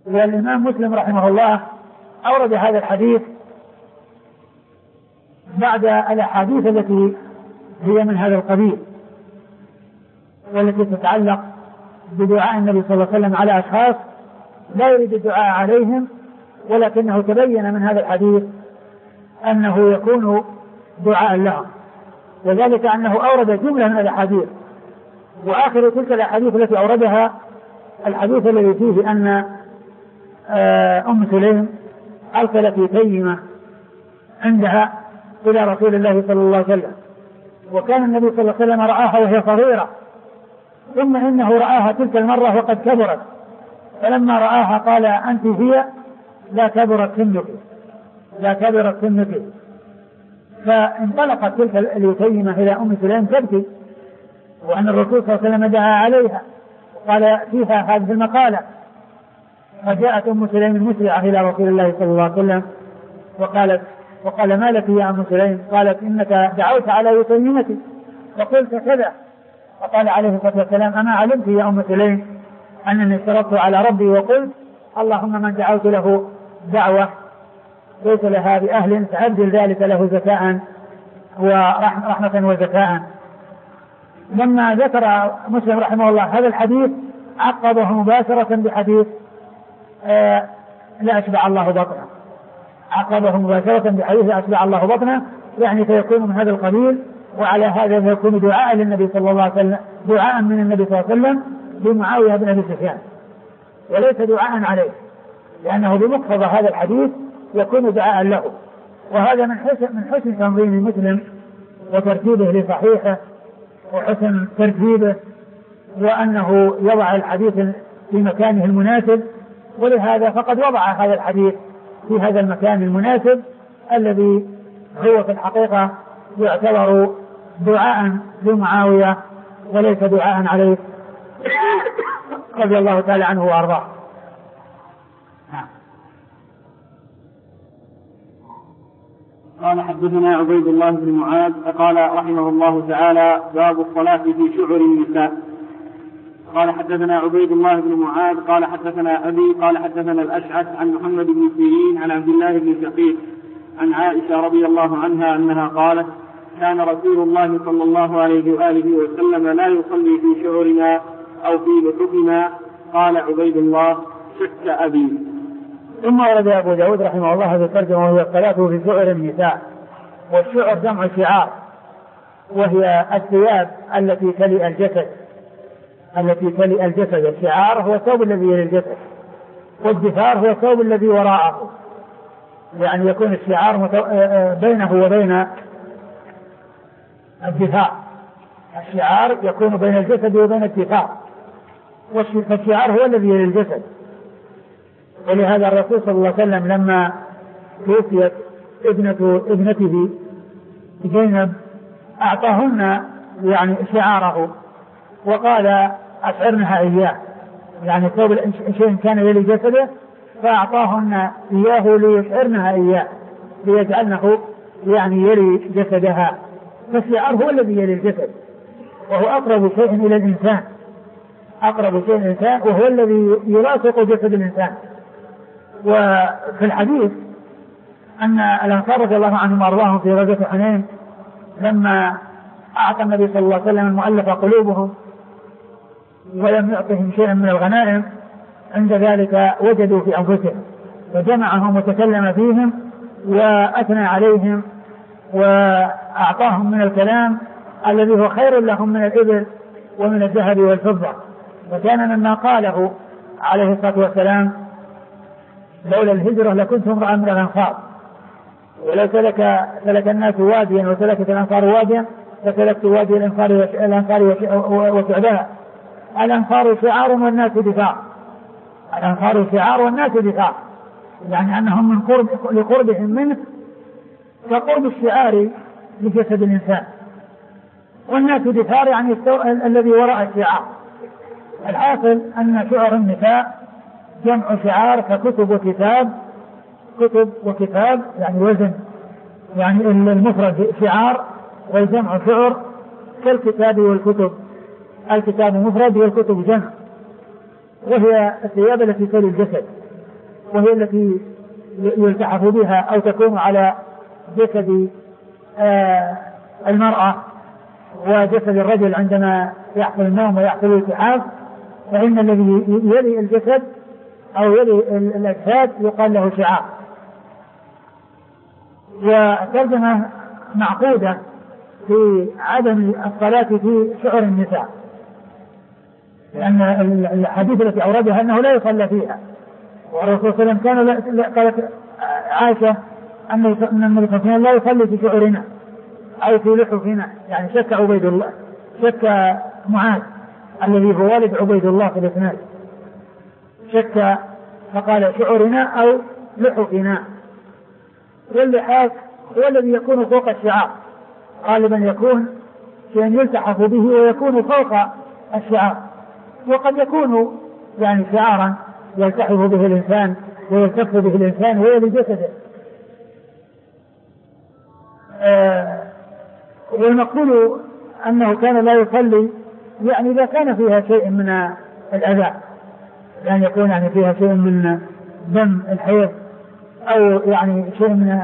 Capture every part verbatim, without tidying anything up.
والإمام مسلم رحمه الله أورد هذا الحديث بعد الأحاديث التي هي من هذا القبيل والتي تتعلق بدعاء النبي صلى الله عليه وسلم على أشخاص لا يريد الدعاء عليهم، ولكنه تبين من هذا الحديث أنه يكون دعاء لهم، وذلك أنه أورد جملة من الأحاديث، وآخر تلك الأحاديث التي أوردها الحديث الذي فيه أن أم سليم أرسلت في تيمة عندها إلى رسول الله صلى الله عليه وسلم، وكان النبي صلى الله عليه وسلم رآها وهي صغيرة، ثم إنه رآها تلك المرة وقد كبرت، فلما رآها قال أنت هي لا كبرت سنك لا كبرت سنك فانطلقت تلك اليتيمة إلى أم سليم تبكي، وأن الرسول صلى الله عليه وسلم دعا عليها وقال فيها هذه المقالة، فجاءت أم سليم مسرعة إلى رسول الله صلى الله عليه وسلم وقالت وقال ما لك يا أم سليم؟ قالت إنك دعوت على يتيمتي وقلت كذا، فقال عليه الصلاة والسلام أما علمت يا أم سليم أنني اشترطت على ربي وقلت اللهم من دعوت له دعوة ليس لها بأهل فأبدل ذلك له زكاء ورحمة وزكاء. لما ذكر مسلم رحمه الله هذا الحديث عقبه مباشرة بحديث آه لا أشبع الله بطنه، عقبه مباشرة بحديث لا أشبع الله بطنه، يعني فيكون من هذا القبيل، وعلى هذا يكون دعاء للنبي صلى الله عليه وسلم، دعاء من النبي صلى الله عليه وسلم بمعاوية بن أبي سفيان، وليس دعاء عليه، لأنه بمقتضى هذا الحديث يكون دعاء له. وهذا من حسن من حسن تنظيم مسلم وترتيبه لصحيحه وحسن ترتيبه، وأنه يضع الحديث في مكانه المناسب، ولهذا فقد وضع هذا الحديث في هذا المكان المناسب الذي هو في الحقيقة يعتبر دعاء لمعاوية وليس دعاء عليه رضي الله تعالى عنه وأرضاه. قال حدثنا عبيد الله بن معاذ قال رحمه الله تعالى باب الصلاة في شعر النساء. قال حدثنا عبيد الله بن معاذ قال حدثنا أبي قال حدثنا الأشعث عن محمد بن سيرين عن عبد الله بن شقيق عن عائشة رضي الله عنها أنها قالت كان رسول الله صلى الله عليه وآله وسلم لا يصلي في شعرنا أو في لحفنا. قال عبيد الله شك أبي. ثم ورد أبو داود رحمه الله هذا الترجمة وهي الصلاة في شعر النساء، والشعر جمع شعار، وهي الثياب التي تلي الجسد التي تلي الجسد الشعار هو الثوب الذي يلي الجسد، والدثار هو الثوب الذي وراءه، يعني يكون الشعار بينه وبين الدثار، الشعار يكون بين الجسد وبين الدثار، والشعار هو الذي يلي الجسد. ولهذا الرسول صلى الله عليه وسلم لما توفيت ابنة ابنته زينب أعطاهن يعني شعاره وقال أشعرنها إياه، يعني ثوب شيء كان يلي جسده فأعطاهن إياه ليشعرنها إياه ليجعلنه يعني يلي جسدها، فالشعار هو الذي يلي الجسد، وهو أقرب شيء إلى الإنسان أقرب شيء إلى الإنسان وهو الذي يلاصق جسد الإنسان. وفي الحديث أن الأنصار رضي الله عنهم وأرضاهم في غزوة حنين لما أعطى النبي صلى الله عليه وسلم المؤلف قلوبهم ولم يعطهم شيئا من الغنائم، عند ذلك وجدوا في أنفسهم فجمعهم وتكلم فيهم وأثنى عليهم وأعطاهم من الكلام الذي هو خير لهم من الإبل ومن الذهب والفضة. وكان مما قاله عليه الصلاة والسلام لولا الهجرة لكنت امرأ من الأنصار، ولو سلك سلك الناس واديا وسلكت الأنصار واديا فسلكت وادي الأنصار وشعبها. الأنصار شعار والناس دفاع، الأنصار شعار والناس دفاع، يعني أنهم من قرب لقربهم منه كقرب الشعار لجسد الإنسان، والناس دفاع يعني الذي وراء الشعار. الحاصل أن شعر النساء جمع شعار ككتب وكتاب، كتب وكتاب يعني وزن، يعني المفرد شعار والجمع شعر كالكتاب والكتب، الكتاب مفرد والكتب جمع، وهي الثياب التي تلي الجسد وهي التي يلتحف بها أو تكون على جسد آه المرأة وجسد الرجل عندما يحصل النوم ويحصل الالتحاف، فإن الذي يلي الجسد أو يلي الأجساد يقال له شعار. وترجمة معقودة في عدم الصلاة في شعر النساء، لأن الحديث التي أوردها أنه لا يصلى فيها، والرسول صلى الله عليه وسلم كان قالت عائشة أن النبي صلى الله عليه وسلم لا يصلي في شعرنا أو في لحفنا، يعني شك عبيد الله، شك معاذ الذي هو والد عبيد الله في الإسناد، شك فقال شعرنا أو لحفنا. واللحاف هو الذي يكون فوق الشعار، غالبا يكون شيئا يلتحف به ويكون فوق الشعار، وقد يكون يعني شعارا يلتحف به الإنسان ويلتف به الإنسان ويلي جسده. آه والمقول أنه كان لا يصلي يعني إذا كان فيها شيء من الأذى، يعني يكون يعني فيها شيء من دم الحيض أو يعني شيء من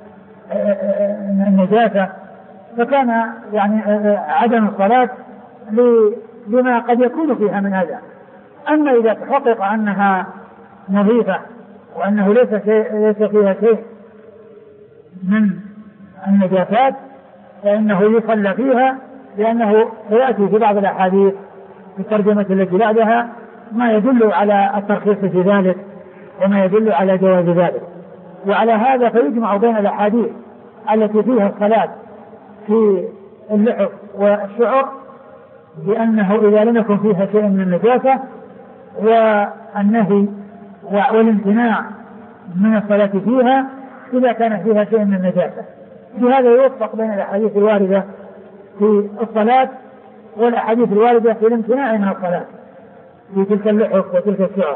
النجاسة، فكان يعني عدم الصلاة لما قد يكون فيها من أذى. أما إذا تحقق أنها نظيفة وأنه ليس شيء ليس فيها شيء من النجاسات فإنه يصلى فيها، لأنه سيأتي في بعض الأحاديث في الترجمة التي بعدها ما يدل على الترخيص في ذلك وما يدل على جواز ذلك. وعلى هذا فيجمع بين الأحاديث التي فيها الصلاة في اللحف والشعر بأنه إذا لم يكن فيها شيء من النجاسة، والنهي والامتناع من الصلاة فيها إذا كان فيها شيء من النجاسة. بهذا يوفق بين الأحاديث الواردة في الصلاة والأحاديث الواردة في الامتناع من الصلاة في تلك اللحف وتلك الشعر.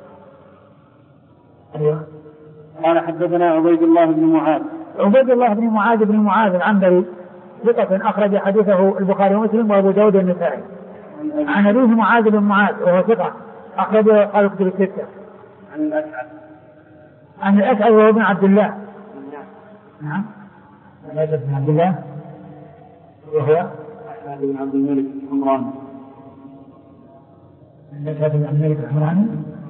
أيوه. قال حدثنا عبيد الله بن معاذ. عبيد الله بن معاذ بن معاذ العنبري ثقة أخرج حديثه البخاري ومسلم وأبو داود والنسائي. عن أبيه معاذ بن معاذ وهو ثقة أخرج قال كتب الستة. عن الأسعد. عن الأسعد وهو ابن عبد الله. نعم. الأسعد بن عبد الله وهو أسعد بن عبد الملك الحمراني. الأسعد بن عبد الملك الحمراني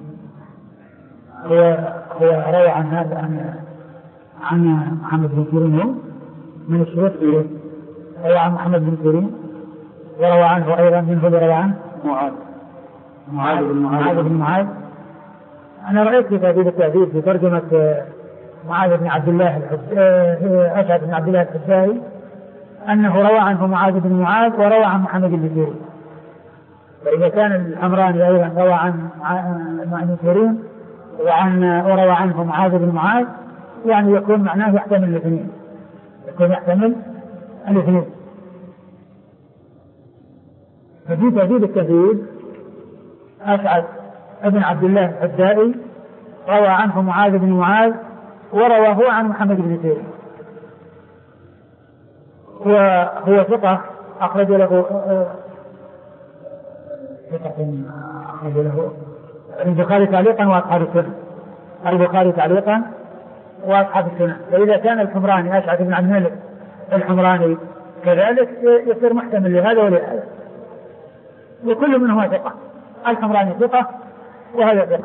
هو هو روى عن هذا عن عن محمد بن سيرين من الشيوخ، روى عن محمد بن سيرين وروى عنه أيضا من هو روى عنه معاذ معاذ بن معاذ بن معاذ. أنا رأيت في تهذيب التهذيب في ترجمة معاذ بن عبد الله أسعد بن عبد الله الحسائي أنه روى عنه معاذ بن معاذ وروى عن محمد بن سيرين. فإذا كان الحمراني أيضا روى عن معاذ بن سيرين وعن وروى عنه معاذ بن معاذ يعني يكون معناه يحتمل الاثنين، يكون يحتمل الاثنين. ففي تهذيب التهذيب أسعد ابن عبد الله الحدائي روى عنه معاذ بن معاذ وروى هو عن محمد بن سيرين، وهو ثقة أخرج له ثقة أخرج له البخاري تعليقا وأصحاب السنة، البخاري تعليقا وأصحاب السنة. فإذا كان الحمراني أسعد بن عبد الملك الحمراني كذلك يصير محتمل لهذا ولهذا، وكل منهما ثقة، الحمراني ثقة وهذا ثقة.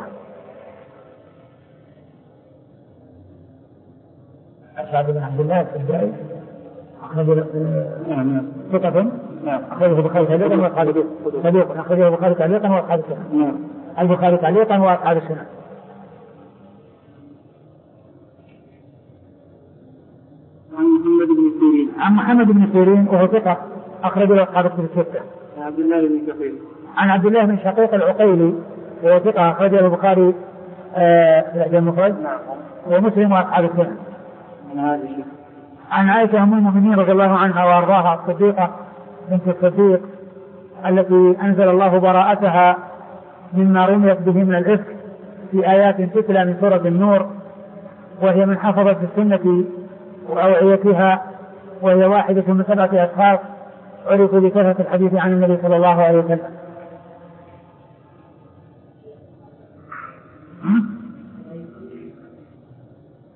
أسعد بن عبد الله الحدائي أخرج ثقة أخرجه البخاري تعليقا وأصحاب السنة، أخرجه البخاري تعليقا وأصحاب السنة، البخاري تعليقا وأصحاب السنة. عن محمد بن سيرين. عن محمد بن سيرين وهو ثقة أخرج له أصحاب الكتب الستة. عن عبد الله بن شقيق. عن عبد الله بن شقيق العقيلي وهو ثقة أخرج له البخاري في المفرد ومسلم وأصحاب السنة. عن عائشة. عن عائشة أم المؤمنين رضي الله عنها وأرضاها الصديقة بنت الصديق التي أنزل الله براءتها مما رميت به من الإفك في آيات تتلى من سورة النور، وهي من حفظت السنة وأوعيتها، وهي واحدة من سبعة أشخاص عرفوا بكثرة الحديث عن النبي صلى الله عليه وسلم.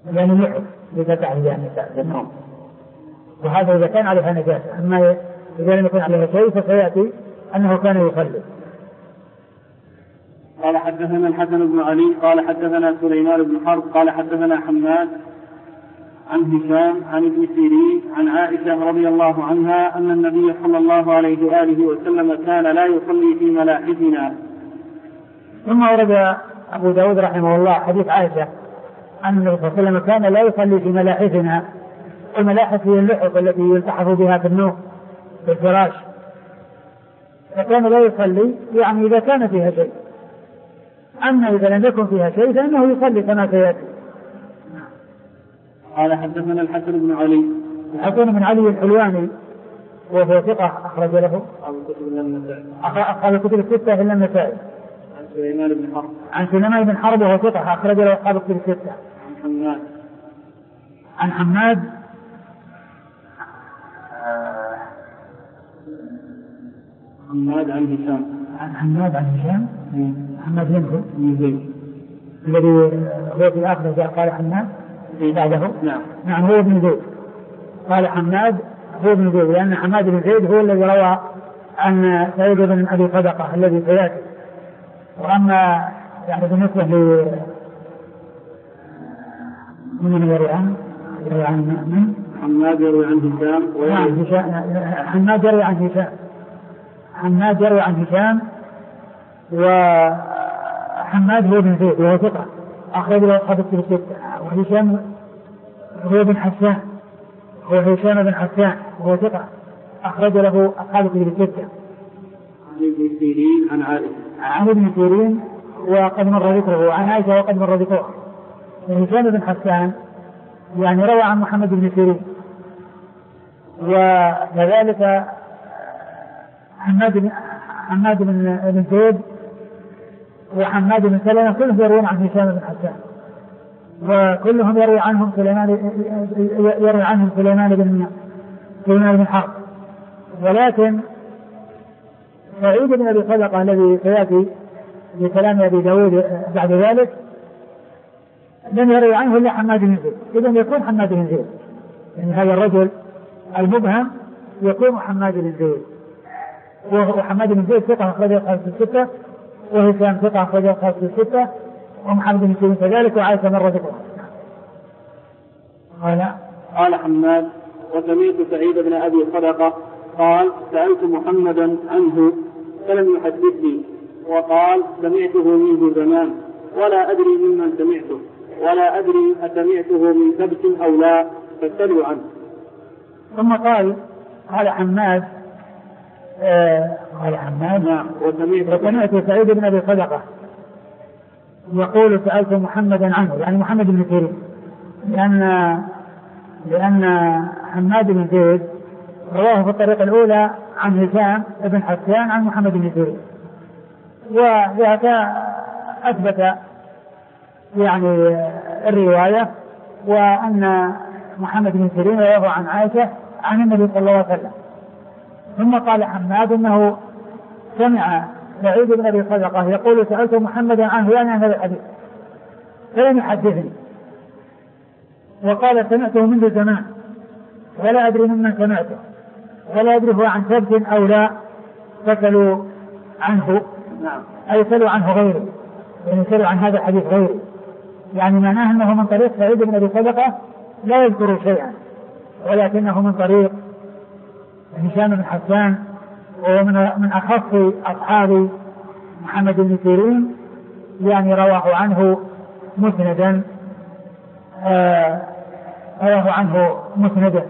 يعني اللحف بفتح النساء بالنوم، وهذا إذا كان عليها نجاسة. أما إذا لم يكن عليها شيء فسيأتي أنه كان يصلي. قال حدثنا الحسن بن علي قال حدثنا سليمان بن حرب قال حدثنا حماد عن هشام عن ابن سيرين عن عائشة رضي الله عنها أن النبي صلى الله عليه وآله وسلم كان لا يصلي في ملاحفنا. ثم ورد أبو داود رحمه الله حديث عائشة أن النبي صلى الله عليه وسلم كان لا يصلي في ملاحفنا. الملاحف هي اللحف التي يلتحف بها في النوم في الفراش، فكان لا يصلي يعني إذا كان فيها شيء. أما إذا لم يكن فيها شيء فإنه يصلي كما سيأتي. قال حدثنا الحسن بن علي الحسن بن علي الحلواني وهو ثقة أخرج له أصحاب الكتب الستة إلا النسائي. عن سليمان بن حرب عن سليمان بن حرب وهو ثقة أخرج له أصحاب الكتب الستة. عن حماد عن حماد حماد عن هشام عن حماد عن هشام حماد بن زيد الذي هو في آخر جاء قال حماد بعده. نعم نعم هو ابن زيد. قال حماد هو ابن زيد لأن حماد بن زيد هو الذي روى عن سعيد بن أبي صدقة الذي سيأتي. وأما يعني بالنسبة ل من يروي عنه يروي عن من حماد يروي عن هشام نعم حماد يروي عن هشام حماد يروي عن هشام وحماد هو ابن زيد وهو ثقة أخرج له أصحاب الكتب الستة. وهشام هو بن حسان هو هشام بن حسان وهو ثقة أخرج له أصحاب الكتب الستة. عن ابن سيرين عن عائشة عن ابن سيرين وقد مر ذكره عن عائشة وقد مر ذكره. هشام بن حسان يعني روى عن محمد بن سيرين، وكذلك حماد بن حماد بن زيد وحماد بن سلمة كلهم يروون عن هشام بن حسان، وكلهم يروي عنهم سليمان يروي عنهم سليمان بن سليمان بن حرب. ولكن سعيد بن أبي صدقة الذي سيأتي بكلام أبي داود بعد ذلك لم يروي عنه إلا حماد بن زيد. إذن يكون حماد بن زيد يعني هذا الرجل المبهم يكون حماد بن زيد. وحماد بن زيد ثقة أخرج أصحاب الستة، وهشام ثقة أخرج أصحاب الستة، ومحمد بن سيرين كذلك، وعائشة مر ذكرها. قال قال حماد وسمعت سعيد بن أبي صدقة قال سألت محمدا عنه فلم يحدثني، وقال سمعته منه زمان ولا أدري ممن سمعته ولا أدري أسمعته من ثبت أو لا فاسألوا عنه. ثم قال قال حماد آه قال حماد نعم وسمعت سعيد بن أبي صدقة يقول سألت محمدا عنه يعني محمد بن سيرين، لأن لأن حماد بن زيد رواه في الطريقة الأولى عن هشام بن حسان عن محمد بن سيرين، وذاك أثبت يعني الرواية، وأن محمد بن سيرين رواه عن عائشة عن النبي صلى الله عليه وسلم. ثم قال حماد أنه سمع سعيد بن أبي صدقة يقول سألت محمدا عنه يعني عن هذا الحديث فلم يحدثني، وقال سمعته منذ زمان ولا أدري ممن سمعته ولا أدري هو عن ثبت أو لا فسألوا عنه. نعم أي سألوا عنه غيره، يعني سألوا عن هذا الحديث غيره، يعني معناه أنه من طريق سعيد بن أبي صدقة لا يذكر شيئا، ولكنه من طريق هشام بن حسان ومن من أخص أصحاب محمد بن سيرين، يعني رواه عنه مسندا آه رواه عنه مسندا.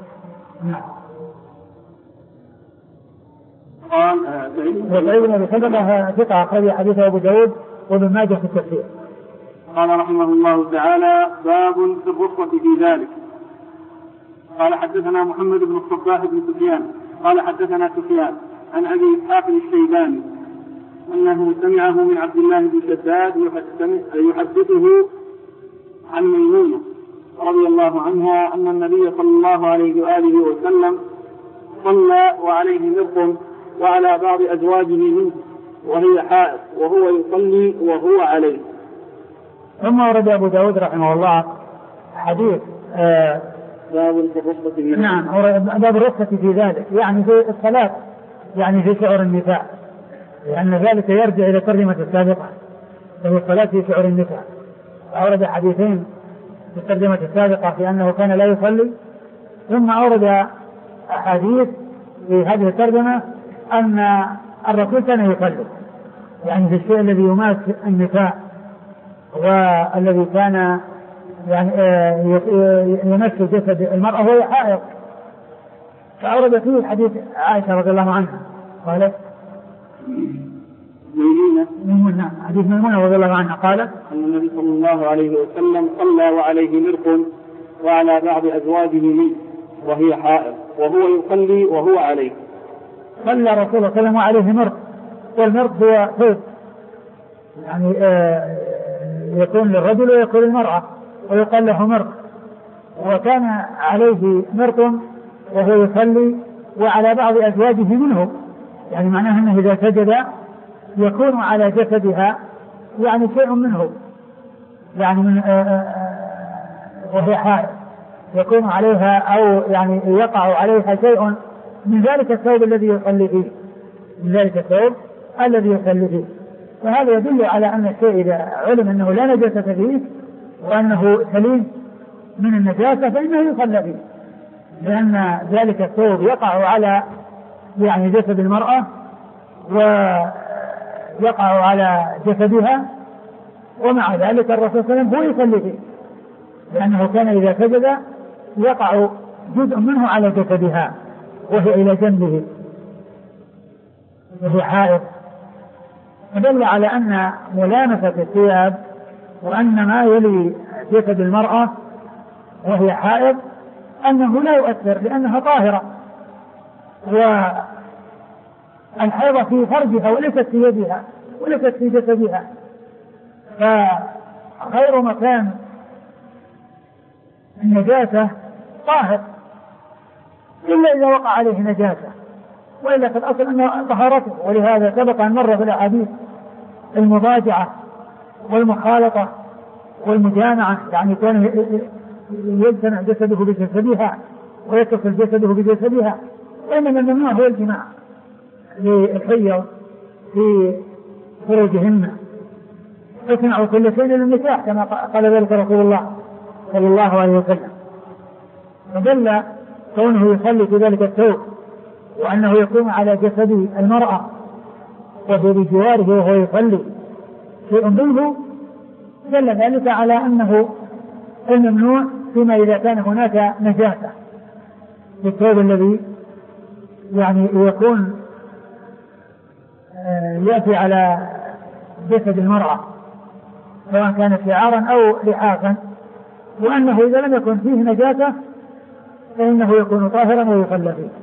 قال سعيد بن أبي صدقة ثقة أخرج حديثه أبو داود وابن ماجه في التفسير. قال رحمه الله تعالى باب في الرخصة في ذلك. قال حدثنا محمد بن الصباح بن سفيان قال حدثنا سفيان عن أبي إسحاق الشيباني أنه سمعه من عبد الله بن شداد يحدثه عن ميمونة رضي الله عنها أن النبي صلى الله عليه وآله وسلم صلى وعليه مرق وعلى بعض أزواجه منه وهي حائض وهو يصلي وهو عليه. ثم ورد أبو داود رحمه الله حديث آه باب الرخصة في نعم باب الرخصة في ذلك، يعني في الصلاة يعني في شعر النساء، لأن ذلك يرجع إلى الترجمة السابقة وهي الصلاة في شعر النساء. أورد حديثين في الترجمة السابقة في أنه كان لا يصلي، ثم أورد أحاديث في هذه الترجمة أن الرسول كان يصلي، يعني في الشيء الذي يماس النساء والذي كان يعني يمس جسد المرأة وهي حائض. فأورد فيه حديث عائشة رضي الله عنها قالت ميمونة ميمونة حديث ميمونة رضي الله عنها قالت أن النبي صلى الله عليه وسلم صلى وعليه مرق وعلى بعض أزواجه منه وهي حائض وهو يصلي وهو عليه. صلى رسول الله صلى الله عليه وسلم وعليه مرق، والمرق هو ثوب يعني آه يكون للرجل ويكون للمرأة ويقال له مرق، وكان عليه مرق وهو يصلي وعلى بعض أزواجه منه، يعني معناه أنه إذا سجد يكون على جسدها يعني شيء منه، يعني من آآ آآ وهي حائض يكون عليها أو يعني يقع عليها شيء من ذلك الثوب الذي يصلي فيه من ذلك الثوب الذي يصلي فيه. وهذا يدل على أن الشيء إذا علم أنه لا نجاسة فيه وأنه سليم من النجاسة فإنه يصلى فيه، لأن ذلك الثوب يقع على يعني جسد المرأة ويقع على جسدها، ومع ذلك الرسول صلى الله عليه وسلم هو يصلي فيه، لأنه كان إذا سجد يقع جزء منه على جسدها وهي إلى جنبه وهي حائض. فدل على أن ملامسة الثياب وأن ما يلي جسد المرأة وهي حائض أنه لا يؤثر لأنها طاهرة، والحيضة في فرجها وليست في يدها وليست في جسدها، فخير مكان النجاسة طاهر إلا إذا وقع عليه نجاسة، وإلا في الأصل أنه طهارته. ولهذا سبق أن مر في الأحاديث المضاجعة والمخالطة والمجامعة، يعني كان يجتمع جسده بجسدها ويتصل جسده بجسدها، وإنما الممنوع هو الجماع للحيض في فروجهن، اصنعوا كل شيء للنكاح كما قال ذلك رسول الله صلى الله عليه وسلم. فدل كونه يصلي في ذلك الثوب وأنه يقوم على جسد المرأة وهو بجواره وهو يصلي شيء منه، دل ذلك على أنه الممنوع فيما إذا كان هناك نجاسة بالثوب الذي يعني يكون يأتي على جسد المرأة سواء كانت شعارا أو لحافا، وأنه إذا لم يكن فيه نجاسة فإنه يكون طاهرا ويصلى فيه.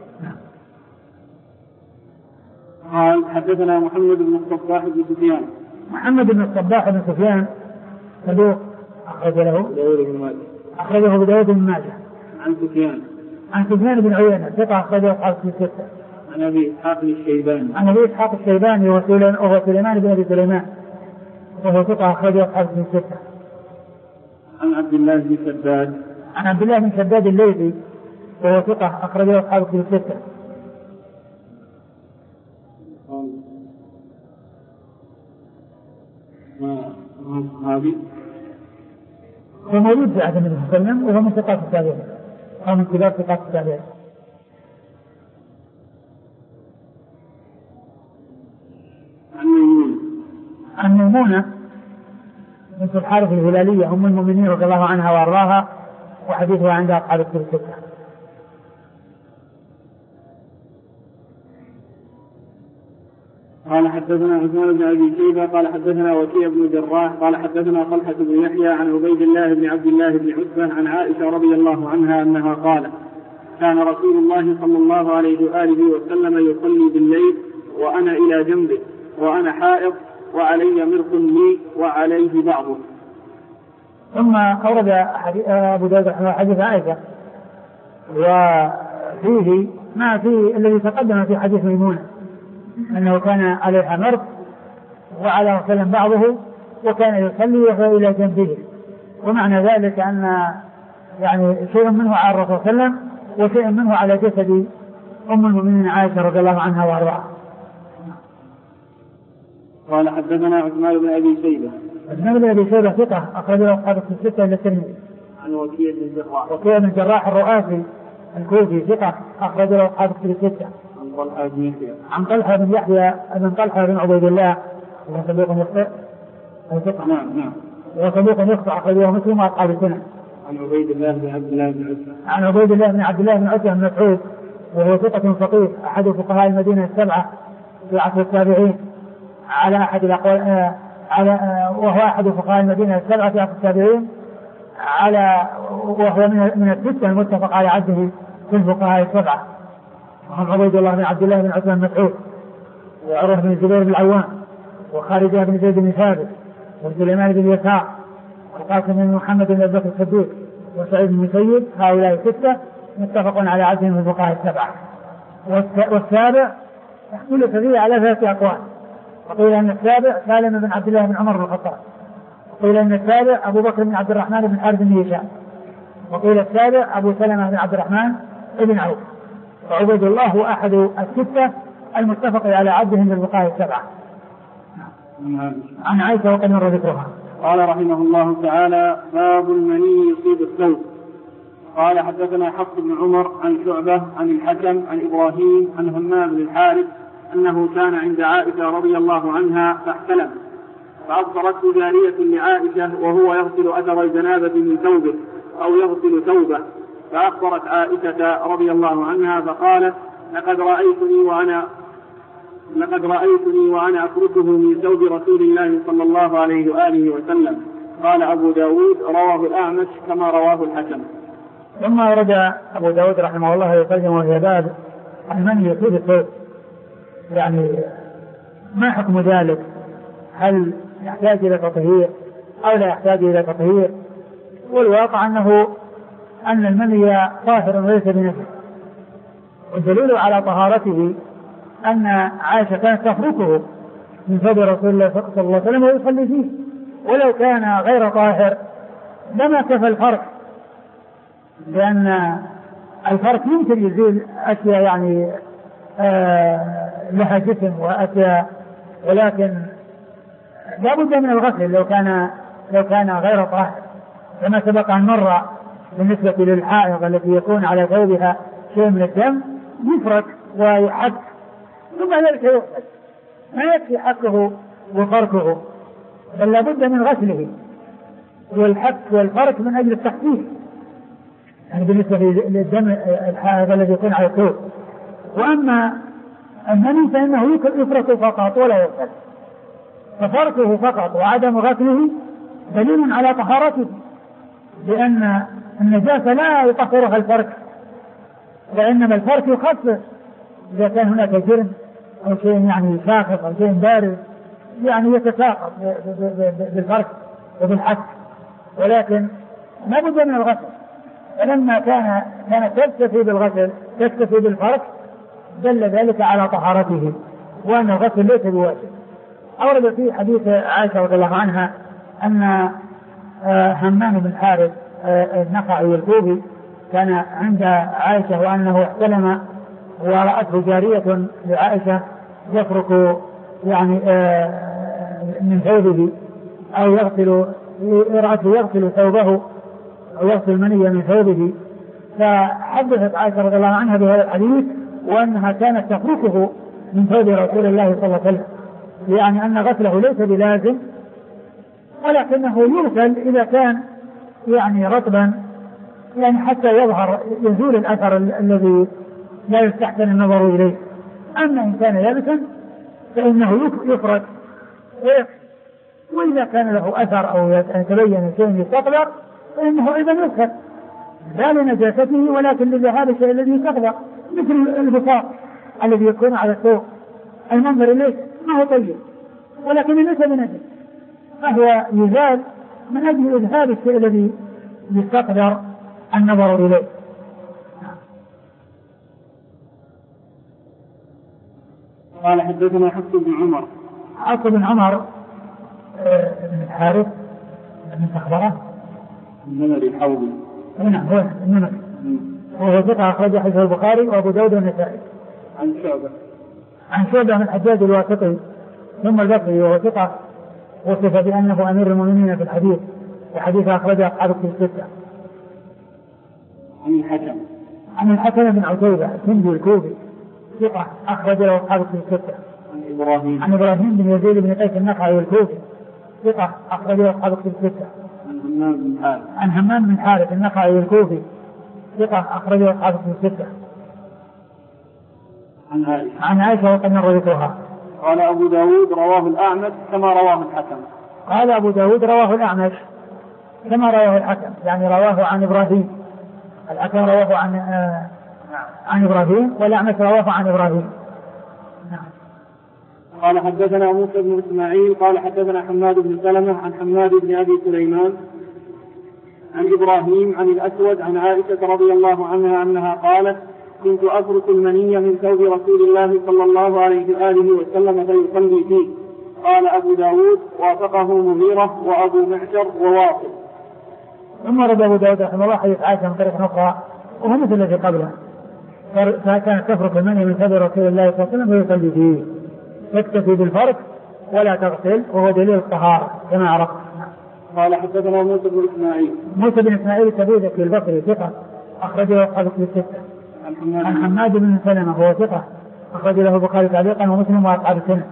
قال حدثنا محمد بن الصباح بن سفيان. محمد بن الصباح بن سفيان صدوق أخرج له داود بن ماجه أخرجه بداود بن ماجه. عن سفيان عن سفيان بن عيينة ثقة أخرجه أصحاب الستة. عن أبي إسحاق الشيباني عن أبي إسحاق الشيباني وهو سليمان بن أبي سليمان وهو ثقة أخرجه أصحاب الستة. عن عبد الله بن شداد عن عبد الله بن شداد الليثي وهو ثقة أخرجه أصحاب الستة. هذه هو موجود في عهد النبي صلى الله عليه وسلم وهو من ثقات التابعين أو من كبار ثقات التابعين. عن ميمونة عن ميمونة بنت الحارث الهلالية أم المؤمنين رضي الله عنها وأرضاها، وحديثها عند أصحاب الكتب الستة. قال حدثنا عثمان بن ابي شيبه قال حدثنا وكيع بن جراح قال حدثنا طلحه بن يحيى عن عبيد الله بن عبد الله بن عتبه عن عائشه رضي الله عنها انها قالت كان رسول الله صلى الله عليه واله وسلم يصلي بالليل وانا الى جنبه وانا حائض وعلي مرق لي وعليه بعضه. ثم اورد ابو داود حديث عائشه وفيه ما في الذي تقدم في حديث ميمونه أنه كان عليها مرض وعلى وسلم بعضه وكان يصلي وهو إلى جنبه، ومعنى ذلك أن يعني شيء منه على الرسول صلى الله عليه وسلم وشيء منه على جسد أم المؤمنين عائشة رضي الله عنها وأرضاها. قال حدثنا عثمان بن أبي شيبة. عثمان بن أبي شيبة ثقة أخرج له أصحاب الستة إلا الترمذي. عن وكيع بن الجراح. وكيع بن الجراح الرؤاسي الكوفي ثقة أخرج له أصحاب الستة. عن طلحة بن يحيى. عن طلحة بن يحيى بن طلحة بن عبيد الله وهو صديق يخطئ. نعم نعم. وهو صديق يخطئ أخرجه مسلم وأصحاب السنة. عن عبيد الله بن عبد الله بن عتبة. عن عبيد الله بن عبد الله بن عتبة بن مسعود وهو ثقة فقيه أحد فقهاء المدينة السبعة في عصر التابعين على أحد الأقوال آه على آه وهو أحد فقهاء المدينة السبعة في عصر التابعين على وهو من من الستة المتفق على عده في الفقهاء السبعة. وهم عبيد الله بن عبد الله بن عتبة بن مسعود وعروة بن الزبير بن العوام وخارجة بن زيد بن ثابت وسليمان بن يسار وقاسم بن محمد بن أبي بكر الصديق وسعيد بن المسيب. هؤلاء ستة متفق على عدهم في الفقهاء السبعة. والسابع اختلف فيه على ثلاثة أقوال. وقيل أن السابع سالم بن عبد الله بن عمر بن الخطاب وقيل أن السابع أبو بكر بن عبد الرحمن بن حارث بن هشام وقيل السابع أبو سلمة بن عبد الرحمن بن عوف. وعبيد الله هو أحد الستة المتفق على عدهم في الفقهاء السبعة. عن عائشة وقد مر ذكرها. قال رحمه الله تعالى باب المني يصيب الثوب. قال حدثنا حفص بن عمر عن شعبة عن الحكم عن إبراهيم عن همام بن الحارث أنه كان عند عائشة رضي الله عنها فاحتلم فأبصرته جارية لعائشة وهو يغسل أثر الجنابة من ثوبه أو يغسل ثوبه فأخبرت عائشة رضي الله عنها فقالت لقد رأيتني وأنا لقد رأيتني وأنا أفركه من ثوب رسول الله صلى الله عليه وآله وسلم. قال أبو داود رواه الأعمش كما رواه الحكم. ثم ورد أبو داود رحمه الله يقدم وهي باب المني يصيب الثوب. يعني ما حكم ذلك؟ هل يحتاج إلى تطهير أو لا يحتاج إلى تطهير؟ والواقع أنه أن المني طاهر وليس بنجس. والدليل على طهارته أن عائشة كانت تفركه من ثوب رسول الله صلى الله عليه وسلم ويصلي فيه ولو كان غير طاهر لما كفى الفرق لأن الفرق يمكن يزيل أشياء يعني آه لها جسم وأشياء ولكن لا بد من الغسل لو كان لو كان غير طاهر كما سبق أن مر بالنسبة للحائض التي يكون على ثوبها شيء من الدم يفرك ويحك ثم ذلك يغسل ما يكفي حكه وفركه بل لا بد من غسله والحك والفرك من أجل التخفيف يعني بالنسبة للدم الحائض الذي يكون على الثوب. وأما المني فإنه يفرك فقط ولا يغسل ففركه فقط وعدم غسله دليل على طهارته لأن النجاسة لا يطهرها الفرك وإنما الفرك يخفف إذا كان هناك جرم أو شيء يعني شاخص أو شيء بارد يعني يتساقط بالفرك وبالحك ولكن ما بد من الغسل. فلما كان كانت تكتفي بالغسل تكتفي بالفرك دل ذلك على طهارته وأن الغسل ليس بواجب. أورد في حديث عائشة رضي الله عنها أن همام بن الحارث النخعي الكوفي كان عند عائشة وأنه احتلم ورأته جارية لعائشة يفرك يعني من ثوبه أو يغسل رأته يغسل ثوبه أو يغسل مني من ثوبه فحدثت عائشة رضي الله عنها بهذا الحديث وأنها كانت تفركه من ثوب رسول الله صلى الله عليه وسلم يعني أن غسله ليس بلازم ولكنه يغسل إذا كان يعني رطبا يعني حتى يظهر يزول الأثر الذي لا يستحسن النظر إليه. أما إن كان يابسا فإنه يفرك وإذا كان له أثر أو يتبين شيء يستقبر فإنه أيضا يغسل لا لنجاسته ولكن لذهاب الشيء الذي يستقبر مثل البصاق الذي يكون على الثوب المنظر إليه ما هو طيب ولكن ليس بنجس فهو يزال من أجل إذهاب الشيء الذي يستقدر النظر إليه. قال حدثنا حفص بن عمر. حفص بن عمر بن الحارث بن أخبره النمري الحوضي. نعم هو النمري. وهو ثقة أخرج حديثه البخاري وأبو داود والنسائي. عن شعبة. عن شعبة من الحجاج الواسطي ثم البصري وهو ثقة وصف بأنه أمير المؤمنين في الحديث وحديث أخرجه أصحاب في الستة. عن الحكم. عن الحكم بن عتيبة الكندي الكوفي ثقة أخرج له أصحاب في الستة. عن إبراهيم. عن إبراهيم بن يزيد بن قيس النخعي الكوفي ثقة أخرج له أصحاب في الستة. عن همام بن حارث. عن همام بن حارث النخعي الكوفي ثقة أخرج له أصحاب في الستة. عن عائشة. عن عائشة وقد مر ذكرها. قال أبو داود رواه الأعمش كما رواه الحكم. قال أبو داود رواه الأعمش كما رواه الحكم يعني رواه عن إبراهيم. الحكم رواه عن آه عن إبراهيم والأعمش رواه عن إبراهيم. نعم. قال حدثنا موسى بن إسماعيل قال حدثنا حماد بن سلمة عن حماد بن أبي سليمان عن إبراهيم عن الأسود عن عائشة رضي الله عنها أنها قالت كنت أفرك المني من ثوب رسول الله صلى الله عليه وآله وسلم فيصلي فيه. قال أبو داود وافقه مغيرة وأبو معشر وواصل. ثم رد أبو داود رحمه الله حديث عائشة من طريق أخرى وهو مثل الذي قبله فكانت تفرك المني من ثوب رسول الله صلى الله عليه وسلم فيصلي فيه تكتفي بالفرق ولا تغسل وهو دليل الطهارة كما عرفت. قال حدثنا موسى بن إسماعيل. موسى بن إسماعيل التبوذكي البصري ثقة أخرجه أصحاب الكتب الستة. عن حماد بن سلمة هو ثقة أخرج له البخاري تعليقا ومسلم وأصحاب السنة.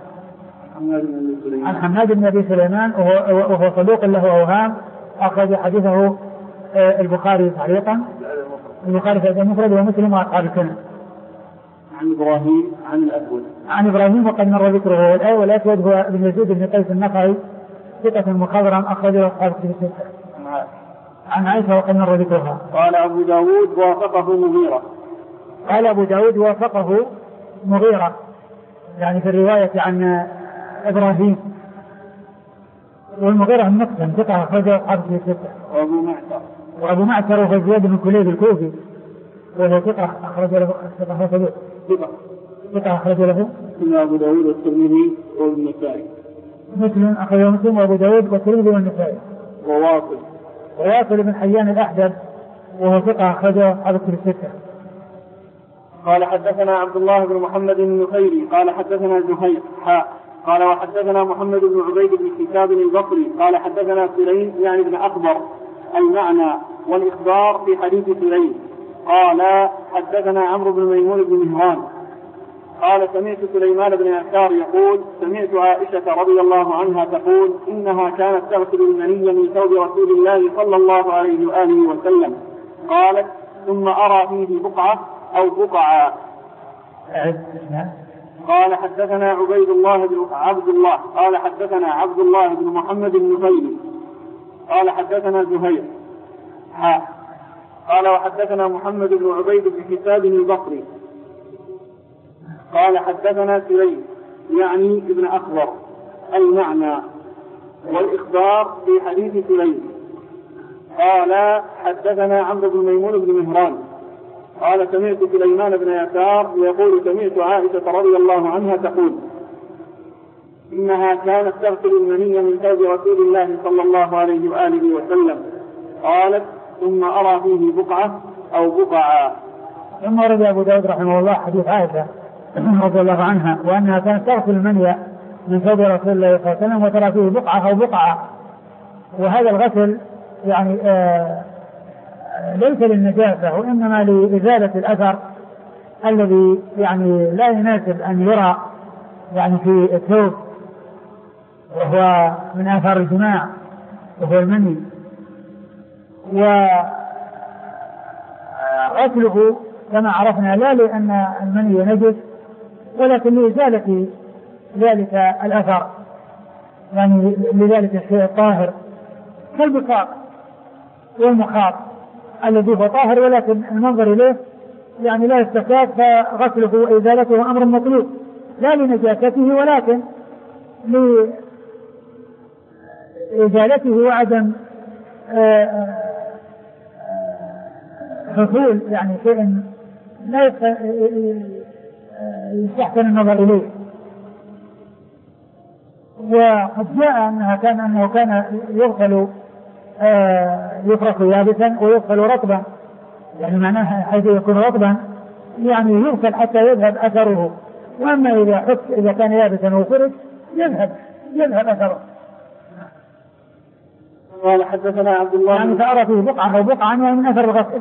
عن حماد بن أبي سليمان وهو, وهو صدوق له أوهام أخرج حديثه البخاري تعليقا البخاري في المفرد ومسلم وأصحاب السنة. عن إبراهيم عن الأسود. عن إبراهيم وقد مر ذكره والآية والأسود هو ابن يزيد بن قيس النخعي ثقة مخضرا أخرج له أصحاب الكتب الستة. عن عائشة وقد مر ذكرها. قال أبو داود وافقه مغيرة. قال أبو داود وافقه مغيرة يعني في الرواية عن إبراهيم والمغيرة المقسم ثقة أخرجه أصحاب الكتب الستة. وأبو معشر. وأبو معشر وهو زياد بن كليب الكوفي وهو ثقة أخرج له ثقة ثقة ثقة أخرج له أبو داود والترمذي والنسائي. مسلم أخرجه مسلم وأبو داود والترمذي والنسائي. وواصل. وواصل بن حيان الأحدب وهو ثقة أخرجه أصحاب الكتب الستة. قال حدثنا عبد الله بن محمد النخيري قال حدثنا زهير حاء قال وحدثنا محمد بن عبيد بن كتاب البصري قال حدثنا سليم يعني بن أخبر المعنى والإخبار في حديث سليم. قال حدثنا عمرو بن ميمون بن مهران قال سمعت سليمان بن يسار يقول سمعت عائشة رضي الله عنها تقول إنها كانت تغسل المني من ثوب رسول الله صلى الله عليه وآله وسلم. قالت ثم أرى فيه بقعة أو بقعة. قال حدثنا عبيد الله بن عبد الله قال حدثنا عبد الله بن محمد النخيري قال حدثنا زهير حاء قال وحدثنا محمد بن عبيد بن كتاب البصري قال حدثنا سليم يعني ابن أخبر المعنى والإخبار في حديث سليم. قال حدثنا عمرو بن ميمون بن مهران قال سمعت سليمان بن يسار يقول سمعت عائشة رضي الله عنها تقول إنها كانت تغسل المني من ثوب رسول الله صلى الله عليه وآله وسلم. قالت ثم أرى فيه بقعة أو بقعة. ثم ورد أبو داود رحمه الله حديث عائشة رضي الله عنها وأنها كانت تغسل المني من ثوب رسول الله صلى الله عليه وسلم وترى فيه بقعة أو بقعة. وهذا الغسل يعني آه ليس للنجاسة وإنما لإزالة الأثر الذي يعني لا يناسب أن يرى يعني في الثوب وهو من آثار الجماع وهو المني. وغسله كما عرفنا لا لأن المني نجس ولكن لإزالة ذلك الأثر يعني لذلك الشيء الطاهر كالبقاق والمخاط الذي هو طاهر ولكن المنظر إليه يعني لا يستفاد فغسله وإزالته أمر مطلوب لا لنجاسته ولكن لإزالته وعدم حصول يعني شيء لا يستحسن النظر إليه. وقد جاء أنها كان أنه كان يغسل يفرك يابسا ويغسل رطبا، يعني معناها حيث يكون رطبا يعني يغسل حتى يذهب أثره، وأما إذا حك إذا كان يابسا وفرك يذهب يذهب أثره. قال حدثنا عبد الله يعني ثأر فيه بقعة أو بقعة من أثر الغسل.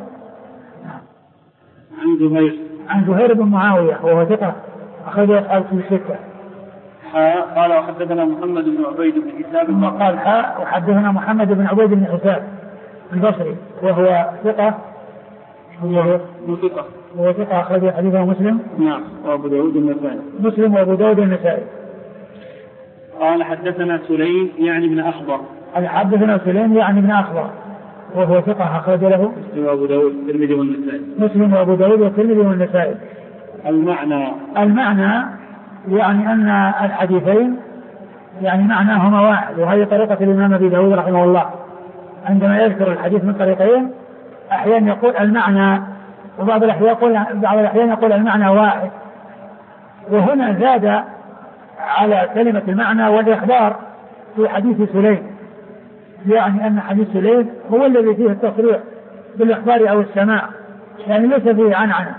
عن زهير عن زهير بن معاوية وهو ثقة أخرج أصحاب في الستة. قال وحدثنا محمد بن عبيد بن حساب ثم قال حاء وحدثنا محمد بن عبيد بن حساب البصري وهو ثقة هو ثقة هو ثقة أخرج حديثه مسلم. نعم وأبو داود النسائي. مسلم وأبو داود النسائي. قال حدثنا سليم يعني ابن أخضر. حدثنا سليم يعني ابن أخضر وهو ثقة أخرج له مسلم وأبو داود الترمذي والنسائي. مسلم وأبو داود والترمذي والنسائي. المعنى المعنى يعني أن الحديثين يعني معناهما واحد، وهذه طريقة الإمام أبي داود رحمه الله عندما يذكر الحديث من طريقين أحيانا يقول المعنى، وبعض الأحيان يقول بعض الأحيان يقول المعنى واحد. وهنا زاد على كلمة المعنى والإخبار في حديث سليم، يعني أن حديث سليم هو الذي فيه التصريح بالإخبار أو السماع، يعني ليس فيه عنعنة.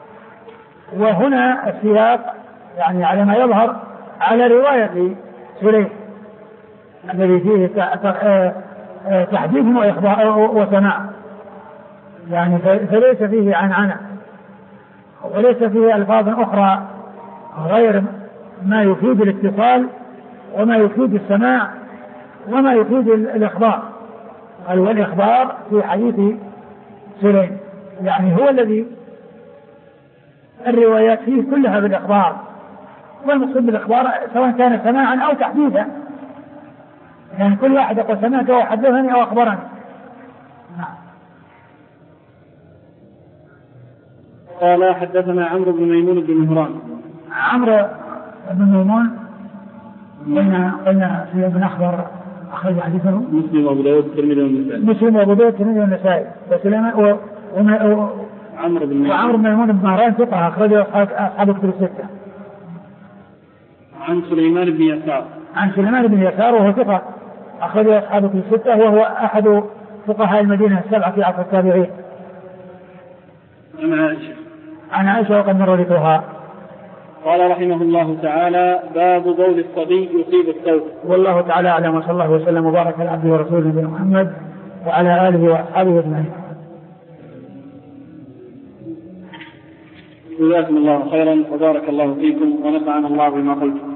وهنا السياق يعني على ما يظهر على رواية سليم الذي فيه تحديث وإخبار وسماع، يعني فليس فيه عنعنة وليس فيه ألفاظ أخرى غير ما يفيد الاتصال وما يفيد السماع وما يفيد الإخبار. قال والإخبار في حديث سليم يعني هو الذي الروايات فيه كلها بالإخبار، والمقصود بالإخبار سواء كان سماعا أو تحديثا، يعني كل واحد يقول سمعت أو حدثني أو أخبرني. قال حدثنا عمرو بن ميمون بن مهران. عمرو بن ميمون قلنا قلنا في ابن أخبر أخرج حديثه مسلم وأبو داود الترمذي والنسائي. مسلم وأبو داود الترمذي والنسائي. وسليمان و عمرو بن وعمرو بن ميمون بن مهران ثقة أخرج أصحاب الكتب الستة. عن سليمان بن يسار. عن سليمان بن يسار وهو ثقة أخرج أصحاب الكتب الستة، وهو أحد فقهاء المدينة السبعة في عصر التابعين. عن عائشة. عن عائشة وقد مررتها. قال رحمه الله تعالى باب بول الصبي يصيب الثوب. والله تعالى أعلم، وصلى الله وسلم وبارك على عبده ورسوله نبينا محمد وعلى آله وأصحابه أجمعين. جزاكم الله خيرا وبارك الله فيكم ونفعنا الله بما قلتم.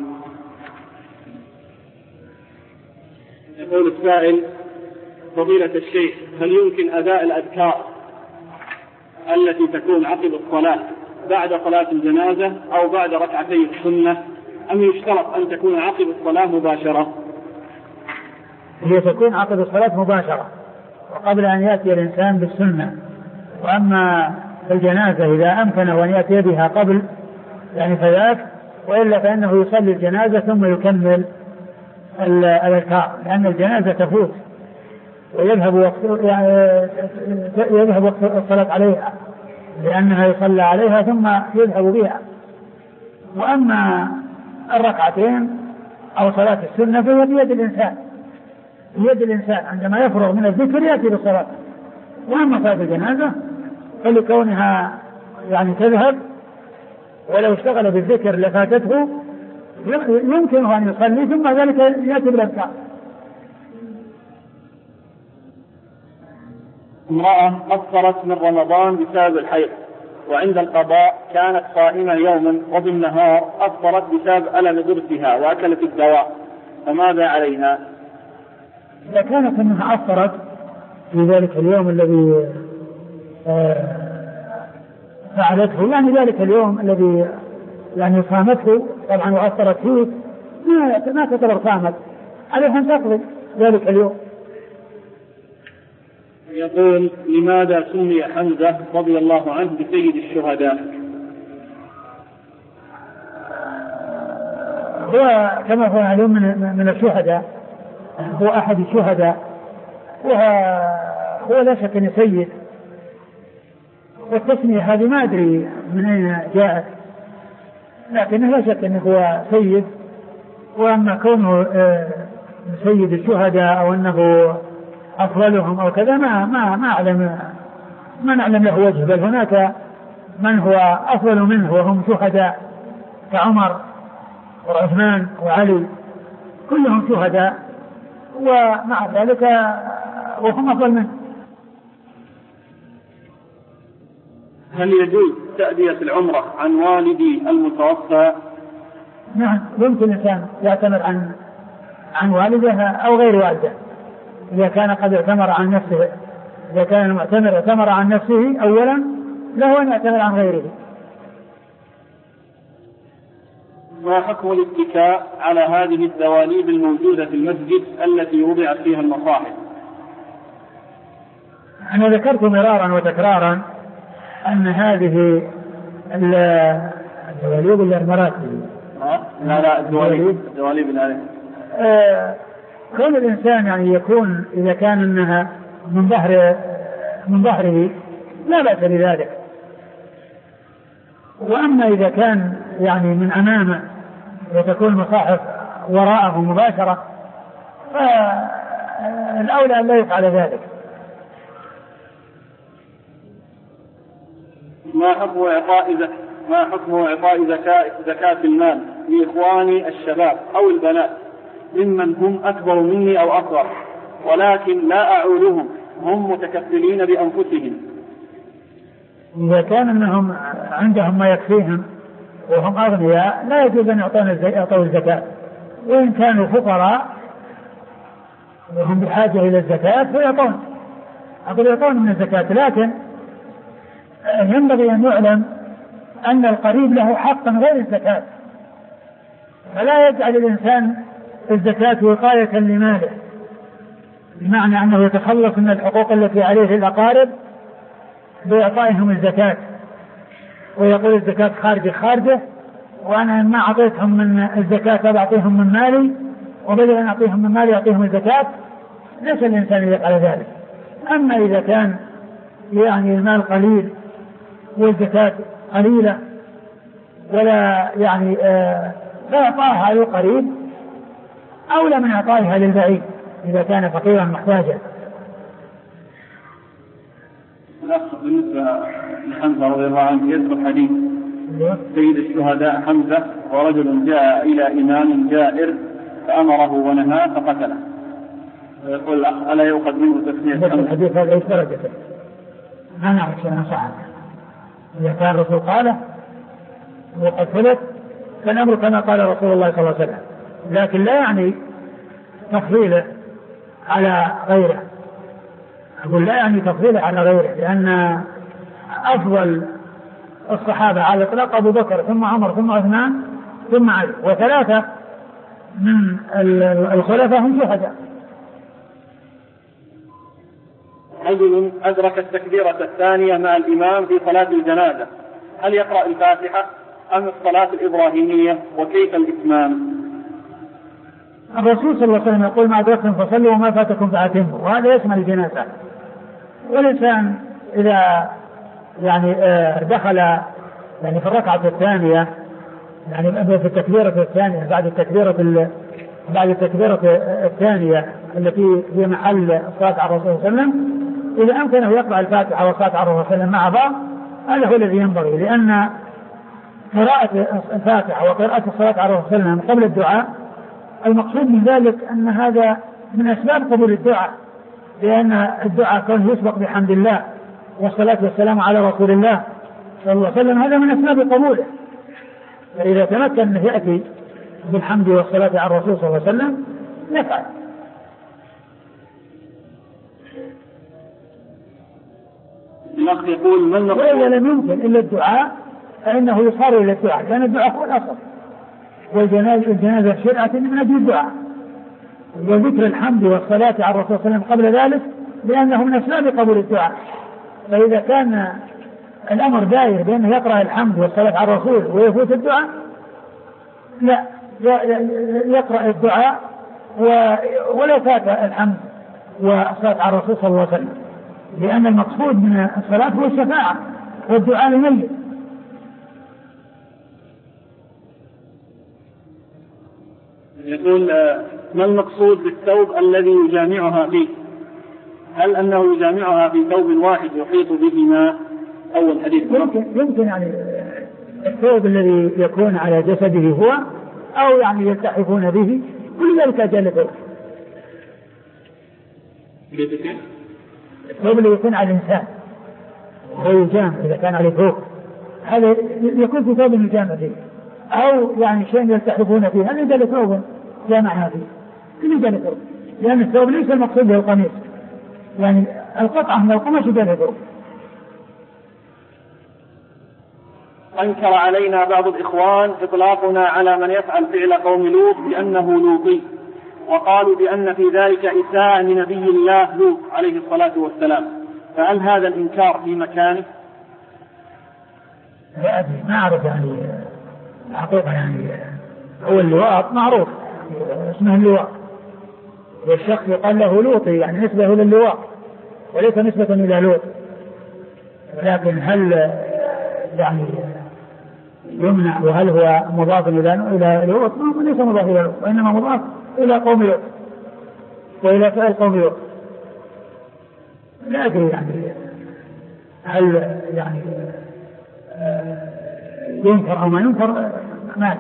يقول السائل: فضيلة الشيخ، هل يمكن أداء الأذكار التي تكون عقب الصلاة بعد صلاة الجنازة أو بعد ركعتي السنة، أم يشترط أن تكون عقب الصلاة مباشرة؟ هي تكون عقب الصلاة مباشرة وقبل أن يأتي الإنسان بالسنة. وأما الجنازة إذا أمكن أن يأتي بها قبل يعني فذاك، وإلا فإنه يصلي الجنازة ثم يكمل الأذكار، لأن الجنازة تفوت ويذهب وقت يذهب وقت الصلاة عليها لأنها يصلى عليها ثم يذهب بها. وأما الركعتين أو صلاة السنة فهي بيد الإنسان بيد الإنسان عندما يفرغ من الذكر يأتي بالصلاة. وأما صلاة الجنازة فلكونها يعني تذهب ولو اشتغل بالذكر لفاتته يمكنه أن يصلي ثم ذلك يأتي بالأذكار. امرأة قصرت من رمضان بسبب الحيض، وعند القضاء كانت صائمة يوما وبالنهار أفطرت بسبب ألم ضرسها وأكلت الدواء، فماذا عليها؟ إذا كانت أنها أفطرت في ذلك اليوم الذي فعلته، يعني ذلك اليوم الذي يعني صامته طبعا وأفطرت فيه ما ما تعتبر صامت، عليها أن تقضي ذلك اليوم. يقول: لماذا سمي حمزة رضي الله عنه بسيد الشهداء؟ هو كما هو معلوم من, من الشهداء، هو أحد الشهداء، وهو لا شك أنه سيد. والتسمية هذه ما أدري من أين جاءت، لكن لا شك أنه هو سيد. وأما كونه سيد الشهداء أو أنه أفضلهم أو كذا ما ما ما أعلم ما نعلم له وجه، بل هناك من هو أفضل منه وهم شهداء كعمر وعثمان وعلي كلهم شهداء ومع ذلك وهم أفضل منه. هل يجوز تأدية العمرة عن والدي المتوفى؟ نعم، يمكن الإنسان يعتمر عن عن والده أو غير والده إذا كان قد اعتمر عن نفسه. إذا كان المعتمر اعتمر عن نفسه أولا له أن يعتمر عن غيره. ما حكم الاتكاء على هذه الدواليب الموجودة في المسجد التي وضعت فيها المصاحف؟ أنا ذكرت مرارا وتكرارا أن هذه الدواليب المراتب لا لا الدواليب الدواليب الآلية آه كون الإنسان يعني يكون إذا كان أنها من ظهر من ظهره لا بأس بذلك، وأما إذا كان يعني من أمامه وتكون المصاحف وراءه مباشرة فالأولى أن لا يفعل ذلك. ما حكم إعطاء ما حكم إعطاء زكاة زكاة المال لإخواني الشباب أو البنات ممن هم أكبر مني أو أصغر ولكن لا أعولهم هم متكفلين بأنفسهم؟ إذا كان أنهم عندهم ما يكفيهم وهم أغنياء لا يجوز أن يعطوا الزكاة، وإن كانوا فقراء وهم بحاجة إلى الزكاة فيعطون أقول يعطون من الزكاة، لكن ينبغي أن يعلم أن القريب له حق غير الزكاة، فلا يجعل الإنسان الزكاة وقاية لماله، بمعنى أنه يتخلص من الحقوق التي عليه الأقارب بإعطائهم الزكاة ويقول الزكاة خارجة خارجة وأنا ما أعطيتهم من الزكاة بعطيهم من مالي وبدل أن أعطيهم من مالي أعطيهم الزكاة. ليس الإنسان يفعل ذلك. أما إذا كان يعني المال قليل والزكاة قليلة ولا يعني آه فإعطائها للقريب أولى من إعطائها للبعيد إذا كان فقيرا محتاجا. بالنسبة لحمزة رضي الله عنه يذكر حديث سيد الشهداء حمزة ورجل جاء إلى إمام جائر فأمره ونهاه فقتله، يقول الأخ ألا يؤخذ منه تسمية الحديث هذا إيش درجته؟ ما نعرف شيئا صحيح. إذا كان الرسول قاله وقد ثبت فالأمر كما قال رسول الله صلى الله عليه وسلم، لكن لا يعني تفضيله على غيره. أقول لا يعني تفضيله على غيره، لأن أفضل الصحابة على الإطلاق أبو بكر ثم عمر ثم عثمان ثم علي، وثلاثة من الخلفاء هم شهداء. رجل أدرك التكبيرة الثانية مع الإمام في صلاة الجنازة، هل يقرأ الفاتحة أم الصلاة الإبراهيمية وكيف الإتمام؟ الرسول صلى الله عليه وسلم يقول ما أدركتم فصلوا وما فاتكم فأتموا، وهذا يشمل الجنازة. والإنسان إذا يعني دخل يعني في الركعة الثانية يعني في التكبيرة الثانية بعد التكبيرة بعد التكبيرة الثانية التي في محل الصلاة على الرسول صلى الله عليه وسلم، إذا أمكنه يقرأ الفاتحة والصلاة على الرسول صلى الله عليه وسلم مع بعض هذا هو الذي ينبغي، لأن قراءة الفاتحة وقراءة الصلاة على الرسول صلى الله عليه وسلم قبل الدعاء المقصود من ذلك أن هذا من أسباب قبول الدعاء، لأن الدعاء كان يسبق بحمد الله والصلاة والسلام على رسول الله صلى الله عليه وسلم، هذا من أسباب قبوله. فإذا تمكن أن يأتي بالحمد والصلاة على الرسول صلى الله عليه وسلم نفعل. الأخ يقول من وإذا لم يمكن إلا الدعاء فإنه يصار إلى الدعاء، لأن الدعاء هو الأصل، والجنازة الجنازة شرعة من أجل الدعاء، وذكر الحمد والصلاة على الرسول صلى الله عليه وسلم قبل ذلك لأنه من أسباب قبول الدعاء. فإذا كان الأمر داير بأنه يقرأ الحمد والصلاة على الرسول ويفوت الدعاء لا يقرأ الدعاء ولا فات الحمد والصلاة على الرسول صلى الله عليه وسلم، لأن المقصود من الصلاة هو الشفاعة والدعاء للميت. يقول ما المقصود بالثوب الذي يجامعها فيه؟ هل أنه يجامعها في ثوب واحد يحيط بهما؟ أول حديث. يمكن يمكن يعني الثوب الذي يكون على جسده هو أو يعني يلتحفون به، كل ذلك أجل ثوب. الثوب اللي يكون على الإنسان هو يجامع إذا كان عليه ثوب، هذا يكون في ثوب يجامع فيه، أو يعني شيء يلتحفون فيه، هذا أجل ثوب جامعها فيه، كل أجل ثوب، لأن الثوب ليس المقصود به القميص، يعني القطعة من القماش أجل ثوب. أنكر علينا بعض الإخوان إطلاقنا على من يفعل فعل قوم لوط بأنه لوطي، وقالوا بأن في ذلك إساءة لنبي الله لوط عليه الصلاة والسلام، فهل هذا الإنكار في مكانه؟ لا أدري، ما أعرف يعني الحقيقة، يعني هو اللواط معروف اسمه اللواط، والشخص يقال له لوطي يعني نسبة للواط وليس نسبة إلى لوط، لكن هل يعني يمنع وهل هو مضاف إلى إلى لوط؟ ليس مضاف إلى لوط، وإنما مضاف إلى قوم لوط وإلى فعل قوم لوط. لا أدري يعني هل يعني ينكر أو ما ينكر، ما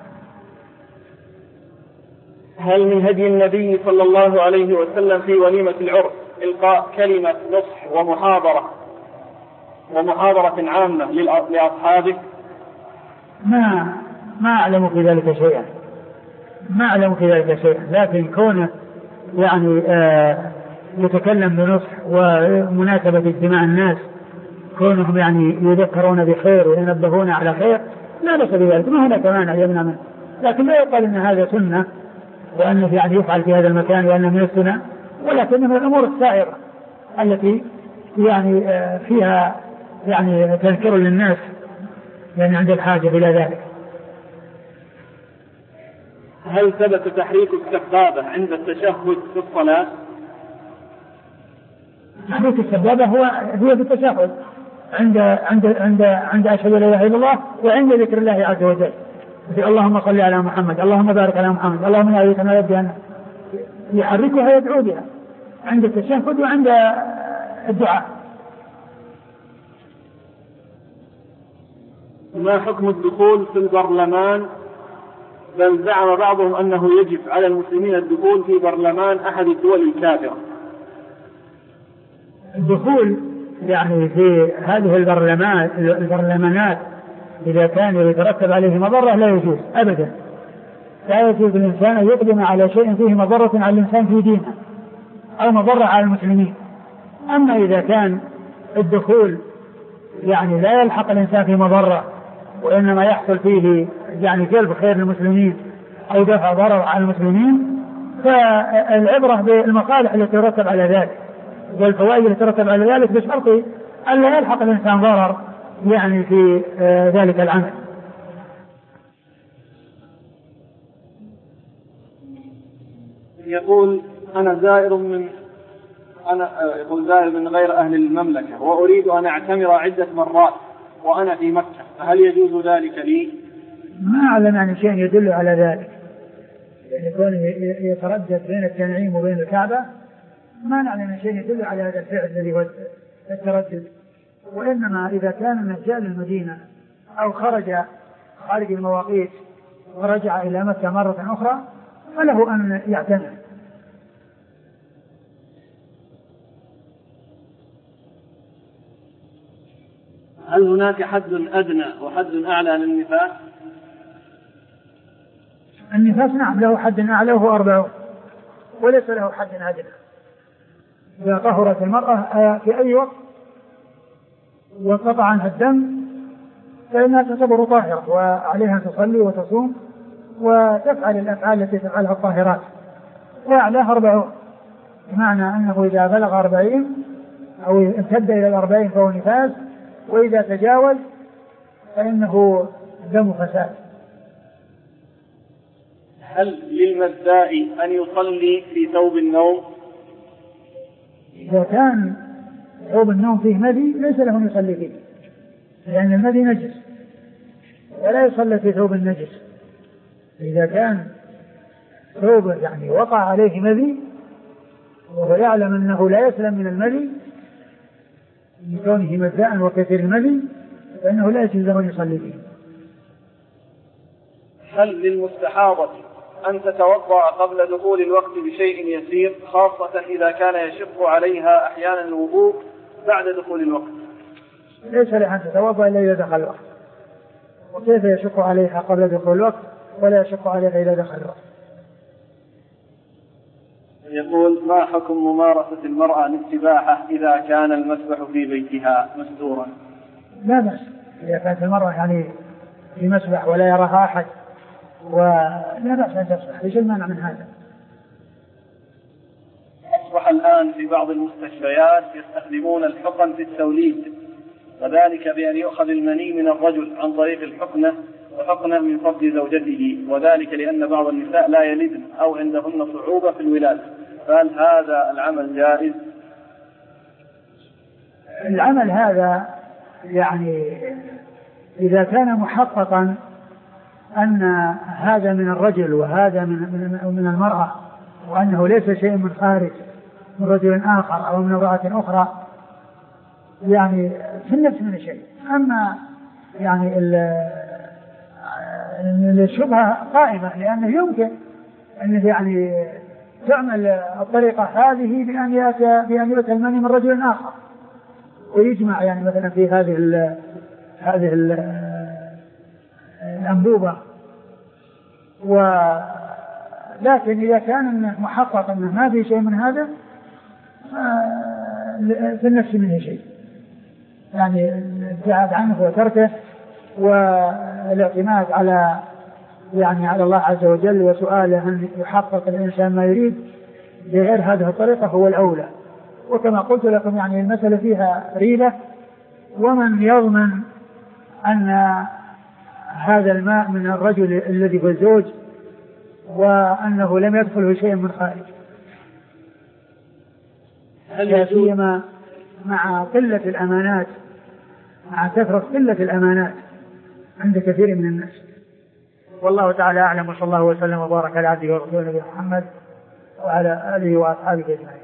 هل من هدي النبي صلى الله عليه وسلم في وليمة العرس إلقاء كلمة نصح ومحاضرة ومحاضرة عامة لأصحابه؟ ما ما أعلم في ذلك شيئا، ما أعلم في ذلك شيئا، لكن كونه يعني آه يتكلم بنصح ومناسبة اجتماع الناس، كونهم يعني يذكرون بخير وينبهون على خير، لا بأس بذلك، ما هناك مانع يمنع منه، لكن لا يقال أن هذا سنة وأنه يعني يفعل في هذا المكان وأنه من السنة، ولكن من الأمور السائرة التي يعني آه فيها يعني تذكير للناس يعني عند الحاجة إلى ذلك. هل ثبت تحريك السبابة عند التشهد في الصلاة؟ تحريك السبابة هو هي في التشهد عند عند عند عند أشهد أن لا إله إلا الله وعند ذكر الله عز وجل، اللهم صل على محمد، اللهم بارك على محمد، اللهم لا يتم يبدأ أن يحركها يدعو بها عند التشهد وعند الدعاء. ما حكم الدخول في البرلمان؟ بل زعم بعضهم أنه يجب على المسلمين الدخول في برلمان أحد الدول الكافرة. الدخول يعني في هذه البرلمان البرلمانات إذا كان يترتب عليه مضرة لا يجوز أبدا، لا يجوز الإنسان أن يقدم على شيء فيه مضرة على الإنسان في دينه أو مضرة على المسلمين. أما إذا كان الدخول يعني لا يلحق الإنسان في مضرة وإنما يحصل فيه يعني جلب خير للمسلمين أو دفع ضرر على المسلمين، فالعبرة بالمصالح التي ترتب على ذلك والفوائد التي ترتب على ذلك بشرط أن لا يلحق الإنسان ضرر يعني في ذلك العمل. يقول أنا زائر من أنا يقول زائر من غير أهل المملكة وأريد أن أعتمر عدة مرات وأنا في مكة، فهل يجوز ذلك لي؟ ما أعلم عن شيء يدل على ذلك، يعني يكون يتردد بين التنعيم وبين الكعبة، ما نعلم عن شيء يدل على هذا الفعل الذي هو التردد، وإنما إذا كان من جاء للمدينة أو خرج خارج المواقيت ورجع إلى مكة مرة أخرى فله أن يعتمر. هل هناك حد أدنى وحد أعلى للنفاس؟ النفاس نعم له حد أعلى وهو أربعون وليس له حد أدنى. إذا طهرت المرأة في أي وقت وانقطع عنها الدم فإنها تعتبر طاهرة وعليها أن تصلي وتصوم وتفعل الأفعال التي تفعلها الطاهرات، وأعلاها أربعون، بمعنى أنه إذا بلغ أربعين أو امتد إلى الأربعين فهو نفاس، وإذا تجاوز فإنه دم فساد. هل للمزاء أن يصلي في ثوب النوم؟ إذا كان ثوب النوم فيه مدي ليس له أن يصلي فيه، لأن المدي نجس ولا يصلي في ثوب النجس. إذا كان ثوب يعني وقع عليه مدي وهو يعلم أنه لا يسلم من المذي لكونه مزاء وكثير المذي، فإنه لا يجوز أن يصلي فيه. هل للمستحاضة أن تتوضأ قبل دخول الوقت بشيء يسير، خاصة إذا كان يشق عليها أحيانا الوضوء بعد دخول الوقت؟ ليس لها أن تتوضأ إلا إذا دخل الوقت، وكيف يشق عليها قبل دخول الوقت ولا يشق عليها إذا دخل الوقت؟ يقول: ما حكم ممارسة المرأة للسباحة إذا كان المسبح في بيتها مستورا؟ لا بأس إذا كانت المرأة يعني في مسبح ولا يراها أحد ولا بأس أن تسبح، ليش المانع من هذا؟ أصبح الآن في بعض المستشفيات يستخدمون الحقن في التوليد، وذلك بأن يؤخذ المني من الرجل عن طريق الحقنة وحقنة من فضل زوجته، وذلك لأن بعض النساء لا يلدن أو عندهن صعوبة في الولادة، فهل هذا العمل جائز؟ العمل هذا يعني إذا كان محققا أن هذا من الرجل وهذا من من المرأة، وأنه ليس شيء من خارج من رجل آخر أو من امرأة أخرى، يعني في النفس من شيء. أما يعني الشبهة قائمة، لأنه يمكن أن يعني تعمل الطريقة هذه بأن يأتي بأن يؤتى المني من رجل آخر ويجمع يعني مثلا في هذه ال هذه ال الأنبوبة، ولكن إذا كان محقق أنه ما في شيء من هذا في النفس منه شيء، يعني الابتعاد عنه وتركه والاعتماد على يعني على الله عز وجل وسؤاله أن يحقق الإنسان ما يريد بغير هذه الطريقة هو الأولى. وكما قلت لكم يعني المسألة فيها ريبة، ومن يضمن أن هذا الماء من الرجل الذي هو الزوج وأنه لم يدخله شيء من خارج؟ لا سيما مع قلة الأمانات، مع كثرة قلة الأمانات عند كثير من الناس. والله تعالى أعلم، وصلى الله وسلم وبارك على عبده ورسوله نبينا محمد وعلى آله وأصحابه أجمعين.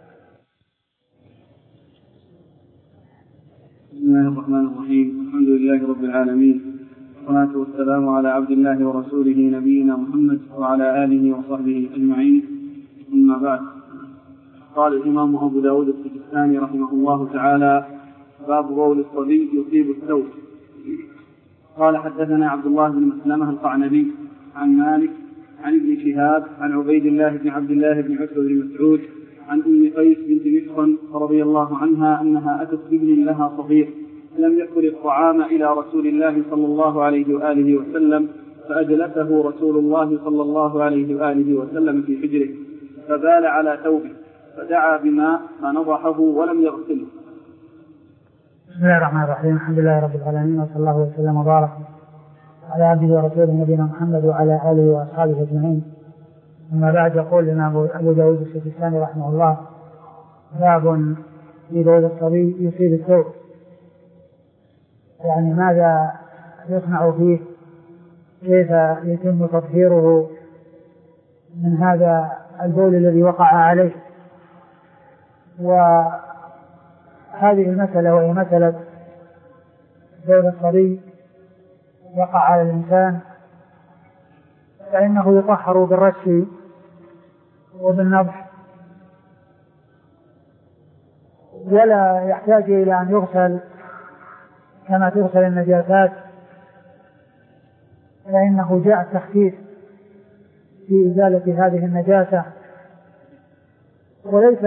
بسم الله الرحمن الرحيم. الحمد لله رب العالمين، والصلاة والسلام على عبد الله ورسوله نبينا محمد وعلى آله وصحبه أجمعين، أما بعد. قال الإمام أبو داود السجستاني رحمه الله تعالى: باب بول الصبي يصيب الثوب. قال: حدثنا عبد الله بن مسلمة القعنبي عن مالك عن ابن شهاب عن عبيد الله بن عبد الله بن عتبة بن مسعود عن أم قيس بنت محصن رضي الله عنها أنها أتت بابن لها صغير لم يأكل الطعام إلى رسول الله صلى الله عليه وآله وسلم، فأجلسه رسول الله صلى الله عليه وآله وسلم في حجره فبال على ثوبه، فدعا بماء فنضحه ولم يغسله. بسم الله الرحمن الرحيم. الحمد لله رب العالمين، وصلى الله وسلم وبارك على عبده ورسوله نبينا محمد وعلى آله وأصحابه أجمعين. أما بعد، يقول لنا أبو داود السجستاني رحمه الله: باب في بول الصبي يصيب الثوب، يعني ماذا يصنع فيه، كيف يتم تطهيره من هذا البول الذي وقع عليه. وهذه المسألة وهي مسألة بول الصبي وقع على الإنسان، فإنه يطهر بالرش وبالنضح، ولا يحتاج إلى أن يغسل كما تغسل النجاسات، فإنه جاء التخفيف في إزالة هذه النجاسة، وليس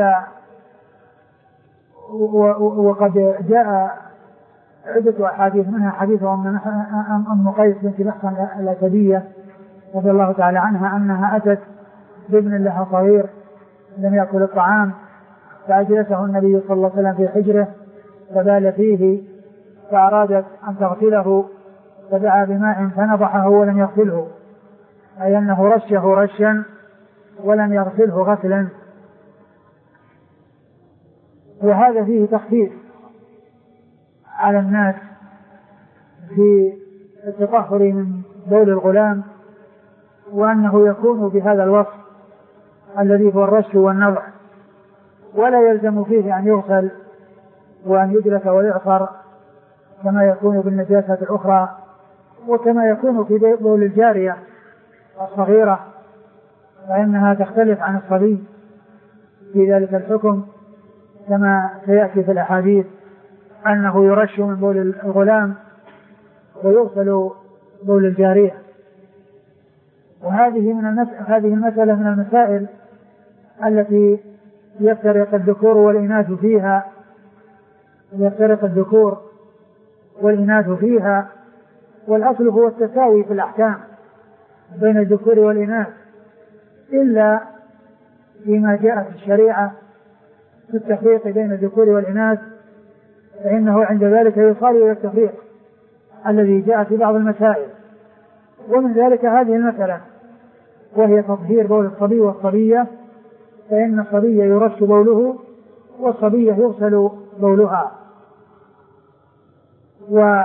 وقد جاء عدة أحاديث، منها حديث أم قيس بنت محصن الأسدية رضي الله تعالى عنها أنها أتت بابن لها صغير لم يأكل الطعام، فأجلسه النبي صلى الله عليه وسلم في حجره فبال فيه، فأرادت أن تغسله فدعا بماء فنضحه ولم يغسله، أي أنه رشه رشا ولم يغسله غسلا. وهذا فيه تخفيف على الناس في التطهر من بول الغلام، وأنه يكون بهذا الوصف الذي هو الرش والنضح، ولا يلزم فيه أن يغسل وأن يدرك ويعصر كما يكون بالنجاسات الأخرى، وكما يكون في بول الجارية الصغيرة فإنها تختلف عن الصبي في ذلك الحكم، كما سيأتي في الأحاديث أنه يرش من بول الغلام ويغسل بول الجارية. وهذه من المس... هذه المسألة من المسائل التي يفترق الذكور والإناث فيها يفترق الذكور والإناث فيها والأصل هو التساوي في الأحكام بين الذكور والإناث، إلا فيما جاءت الشريعة في التفريق بين الذكور والإناث، فإنه عند ذلك يصار إلى التفريق الذي جاء في بعض المسائل. ومن ذلك هذه المسألة وهي تطهير بول الصبي والصبية، فإن الصبي يرش بوله والصبية يغسل بولها. و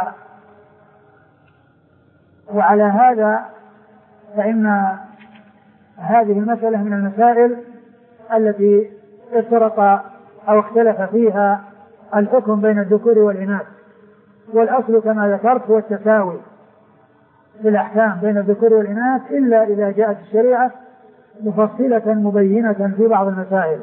وعلى هذا فإن هذه المسألة من المسائل التي افترق أو اختلف فيها الحكم بين الذكور والإناث، والأصل كما ذكرت هو التساوي في الأحكام بين الذكور والإناث، إلا إذا جاءت الشريعة مفصلة مبينة في بعض المسائل.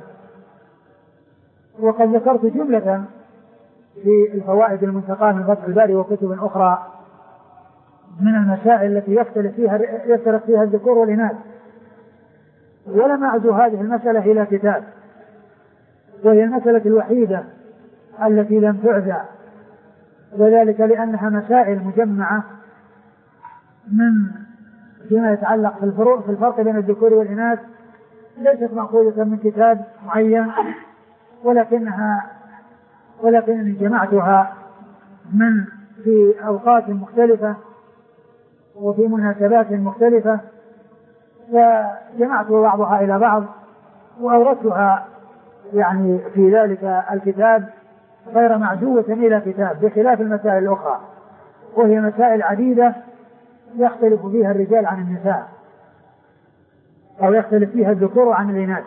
وقد ذكرت جملة في الفوائد المنتقاة من فتح الباري وكتب أخرى من المسائل التي يختلف فيها يفترق فيها الذكور والإناث، ولم أعزو هذه المسألة إلى كتاب، وهي المسألة الوحيدة التي لم تعزى، وذلك لأنها مسائل مجمعة من فيما يتعلق في الفروق في الفرق بين الذكور والإناث، ليست مأخوذة من كتاب معين، ولكنها ولكنني جمعتها من في أوقات مختلفة وفي مناسبات مختلفة، فجمعت بعضها إلى بعض وأوردتها يعني في ذلك الكتاب غير معزوة إلى كتاب، بخلاف المسائل الأخرى وهي مسائل عديدة يختلف فيها الرجال عن النساء، أو يختلف فيها الذكور عن الإناث.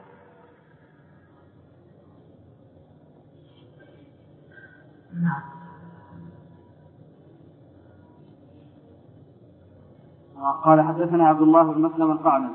نعم. قال حدثنا عبد الله بن مسلم القعنبي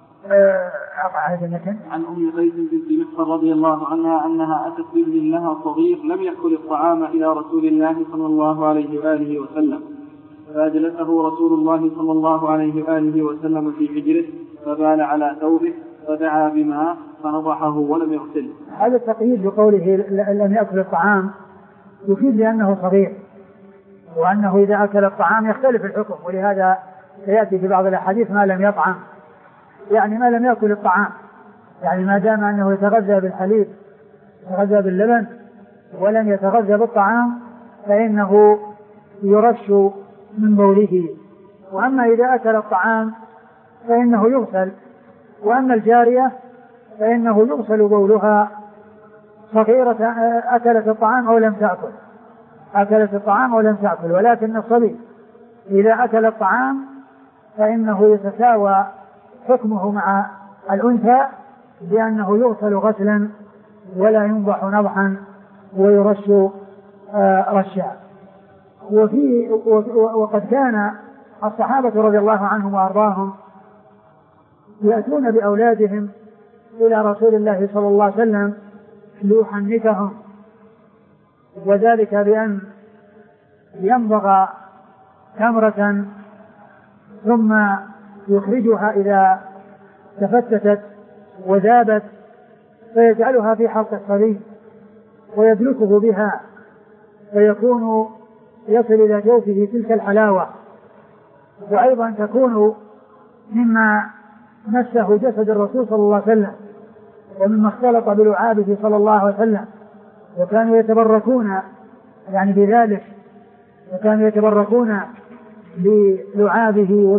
عن أم قيس بنت محصن رضي الله عنها أنها أتت بابن لها صغير لم يأكل الطعام إلى رسول الله صلى الله عليه وآله وسلم، فأجلسه رسول الله صلى الله عليه وآله وسلم في حجره فبال على ثوبه فدعا بماء فنضحه ولم يغسله. هذا التقييد بقوله لم يأكل الطعام يفيد لأنه صغير، وأنه إذا أكل الطعام يختلف الحكم، ولهذا سيأتي في بعض الأحاديث ما لم يطعم، يعني ما لم يأكل الطعام، يعني ما دام أنه يتغذى بالحليب يتغذى باللبن ولم يتغذى بالطعام فإنه يرش من بوله. وأما إذا أكل الطعام فإنه يغسل، وأما الجارية فإنه يغسل بولها صغيرة أكلت الطعام أو لم تأكل أكلت الطعام أو لم تأكل ولكن الصبي إذا أكل الطعام فإنه يتساوى حكمه مع الأنثى بأنه يغسل غسلا ولا ينضح نضحا ويرش رشا. وفي وقد كان الصحابة رضي الله عنهم وأرضاهم يأتون بأولادهم إلى رسول الله صلى الله عليه وسلم ليحنكهم، وذلك بأن يمضغ تمرة ثم يخرجها إذا تفتتت وذابت فيجعلها في حلق الصبي ويدلكه بها فيكون يصل إلى جوفه تلك الحلاوة، وأيضا تكون مما مسه جسد الرسول صلى الله عليه وسلم ومما اختلط بلعابه صلى الله عليه وسلم، وكانوا يتبركون يعني بذلك وكانوا يتبركون بلعابه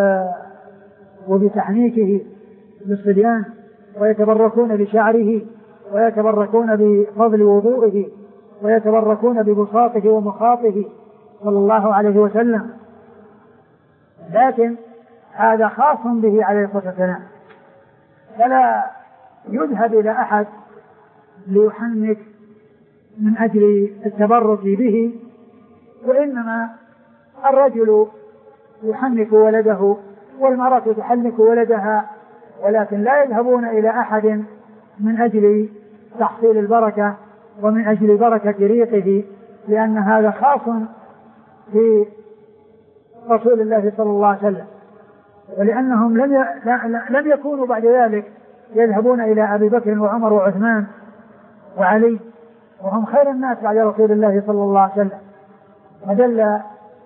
وبتحنيكه للصبيان، ويتبركون بشعره ويتبركون بفضل وضوئه ويتبركون ببساطه ومخاطه صلى الله عليه وسلم. لكن هذا خاص به عليه الصلاة والسلام، فلا يذهب إلى أحد ليحنك من أجل التبرك به، وإنما الرجل يحنك ولده والمرأة تحنك ولدها، ولكن لا يذهبون إلى أحد من أجل تحصيل البركة ومن أجل بركة ريقه، لأن هذا خاص في رسول الله صلى الله عليه وسلم، ولأنهم لم لم يكونوا بعد ذلك يذهبون إلى أبي بكر وعمر وعثمان وعلي، وهم خير الناس بعد رسول الله صلى الله عليه وسلم. ودل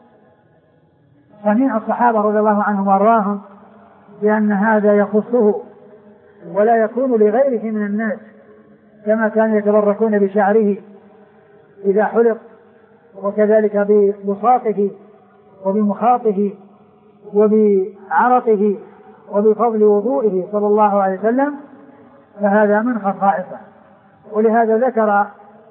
صنيع الصحابة رضي الله عنهم وارضاهم بأن هذا يخصه ولا يكون لغيره من الناس، كما كانوا يتبركون بشعره إذا حلق، وكذلك ببساطه وبمخاطه وبعرقه وبفضل وضوئه صلى الله عليه وسلم، فهذا من خصائصه. ولهذا ذكر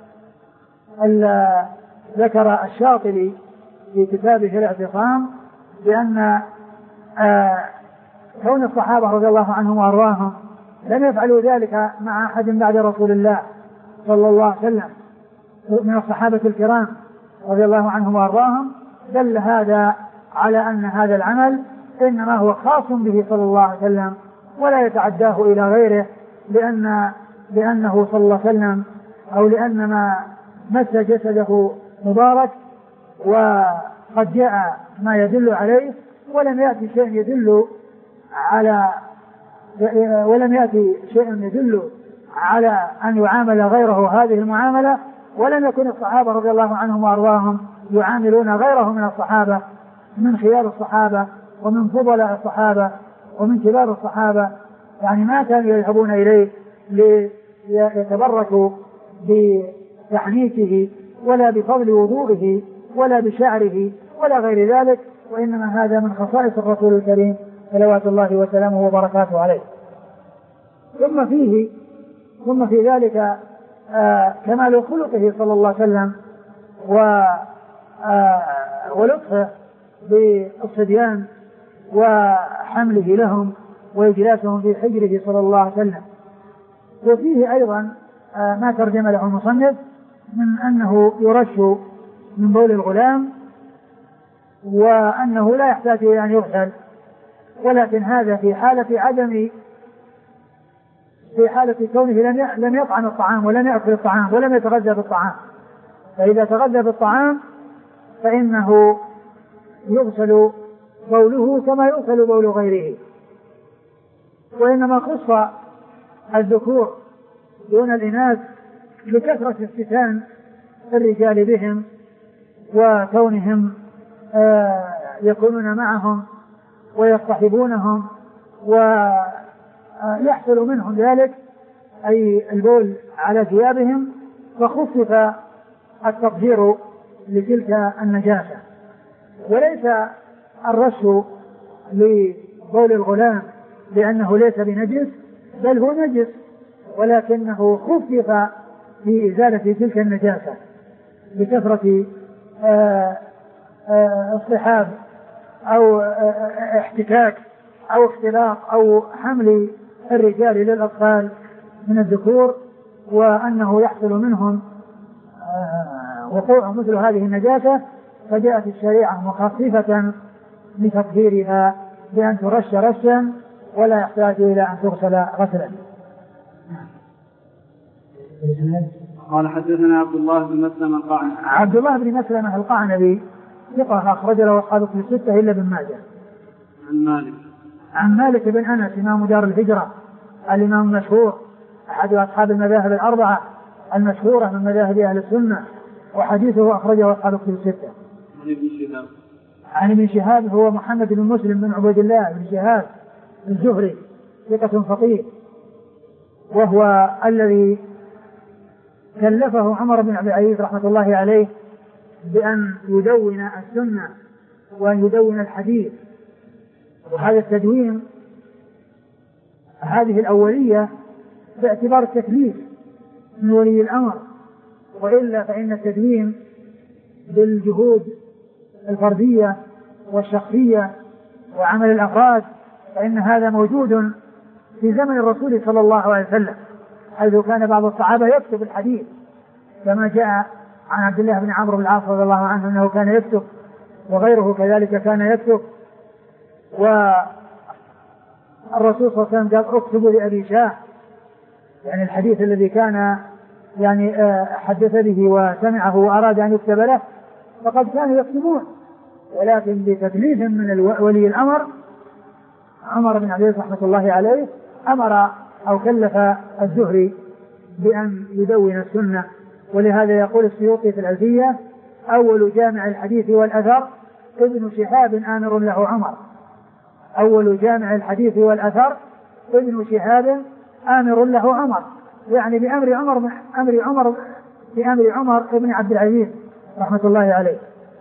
ذكر الشاطبي في كتابه الاعتصام بأن آه كون الصحابة رضي الله عنهم وارضاهم لم يفعلوا ذلك مع أحد بعد رسول الله صلى الله عليه وسلم من الصحابة الكرام رضي الله عنهم وارضاهم، دل هذا على أن هذا العمل إنما هو خاص به صلى الله عليه وسلم ولا يتعداه إلى غيره، لأن لأنه صلى الله عليه وسلم أو لأن ما مس جسده مبارك وقد جاء ما يدل عليه، ولم يأتي شيء يدل على ولم يأتي شيء يدل على أن يعامل غيره هذه المعاملة، ولم يكن الصحابة رضي الله عنهم وأرضاهم يعاملون غيره من الصحابة من خيار الصحابة ومن فضلاء الصحابة ومن كبار الصحابة، يعني ما كانوا يذهبون إليه ليتبركوا بتحنيكه ولا بفضل وضوئه ولا بشعره ولا غير ذلك، وإنما هذا من خصائص الرسول الكريم صلوات الله وسلامه وبركاته عليه. ثم فيه ثم في ذلك آه كمال خلقه صلى الله عليه وسلم آه ولطفه بالصبيان وحمله لهم وإجلاسهم في حجره صلى الله عليه وسلم. وفيه أيضا آه ما ترجم له المصنف من أنه يرش من بول الغلام وأنه لا يحتاج إلى أن يغسل، ولكن هذا في حالة عدم في حالة كونه لم يطعم الطعام ولم يأكل الطعام ولم يتغذى بالطعام، فإذا تغذى بالطعام فإنه يغسل بوله كما يغسل بول غيره. وإنما خص الذكور دون الإناث لكثرة استتان الرجال بهم وكونهم آه يكونون معهم ويصطحبونهم ويحصل منهم ذلك أي البول على ثيابهم، فخفف التطهير لتلك النجاسة. وليس الرش لبول الغلام لأنه ليس بنجس، بل هو نجس، ولكنه خفف في إزالة تلك النجاسة بكثرة اصطحاب أو احتكاك أو اختلاط أو حمل الرجال للأطفال من الذكور، وأنه يحصل منهم وقوع مثل هذه النجاسة، فجاءت الشريعة مخففة لتطهيرها بأن ترش رشا ولا يحتاج إلى أن تغسل غسلا. قال حدثنا عبد الله بن مسلمة القعنبي. عبد الله بن مسلمة القعنبي ثقة أخرج له أصحاب في الستة إلا ابن ماجه. عن مالك عن مالك بن أنس إمام دار الهجرة الإمام المشهور أحد أصحاب المذاهب الأربعة المشهورة من مذاهب أهل السنة، وحديثه أخرجه أصحاب في الستة. عن ابن شهاب عن ابن شهاب هو محمد بن مسلم بن عبيد الله بن شهاب الزهري ثقة فقيه، وهو الذي كلفه عمر بن عبد العزيز رحمة الله عليه بأن يدون السنة وأن يدون الحديث. وهذا التدوين هذه الأولية باعتبار التكليف من ولي الأمر، وإلا فإن التدوين بالجهود الفردية والشخصية وعمل الأفراد فإن هذا موجود في زمن الرسول صلى الله عليه وسلم، حيث كان بعض الصحابة يكتب الحديث كما جاء عن عبد الله بن عمرو بن العاص رضي الله عنه أنه كان يكتب، وغيره كذلك كان يكتب. والرسول صلى الله عليه وسلم قال اكتبوا لأبي شاه، يعني الحديث الذي كان يعني حدث به وسمعه وأراد أن يكتب له، فقد كانوا يكتبون، ولكن بتكليف من ولي الأمر عمر بن عبد العزيز رحمة الله عليه أمر أو كلف الزهري بأن يدون السنة. ولهذا يقول السيوطي في الألفية: أول جامع الحديث والأثر ابن شهاب آمر له عمر. أول جامع الحديث والأثر ابن شهاب آمر له عمر، يعني بأمر عمر أمر عمر بأمر عمر ابن عبد العزيز رحمة الله عليه.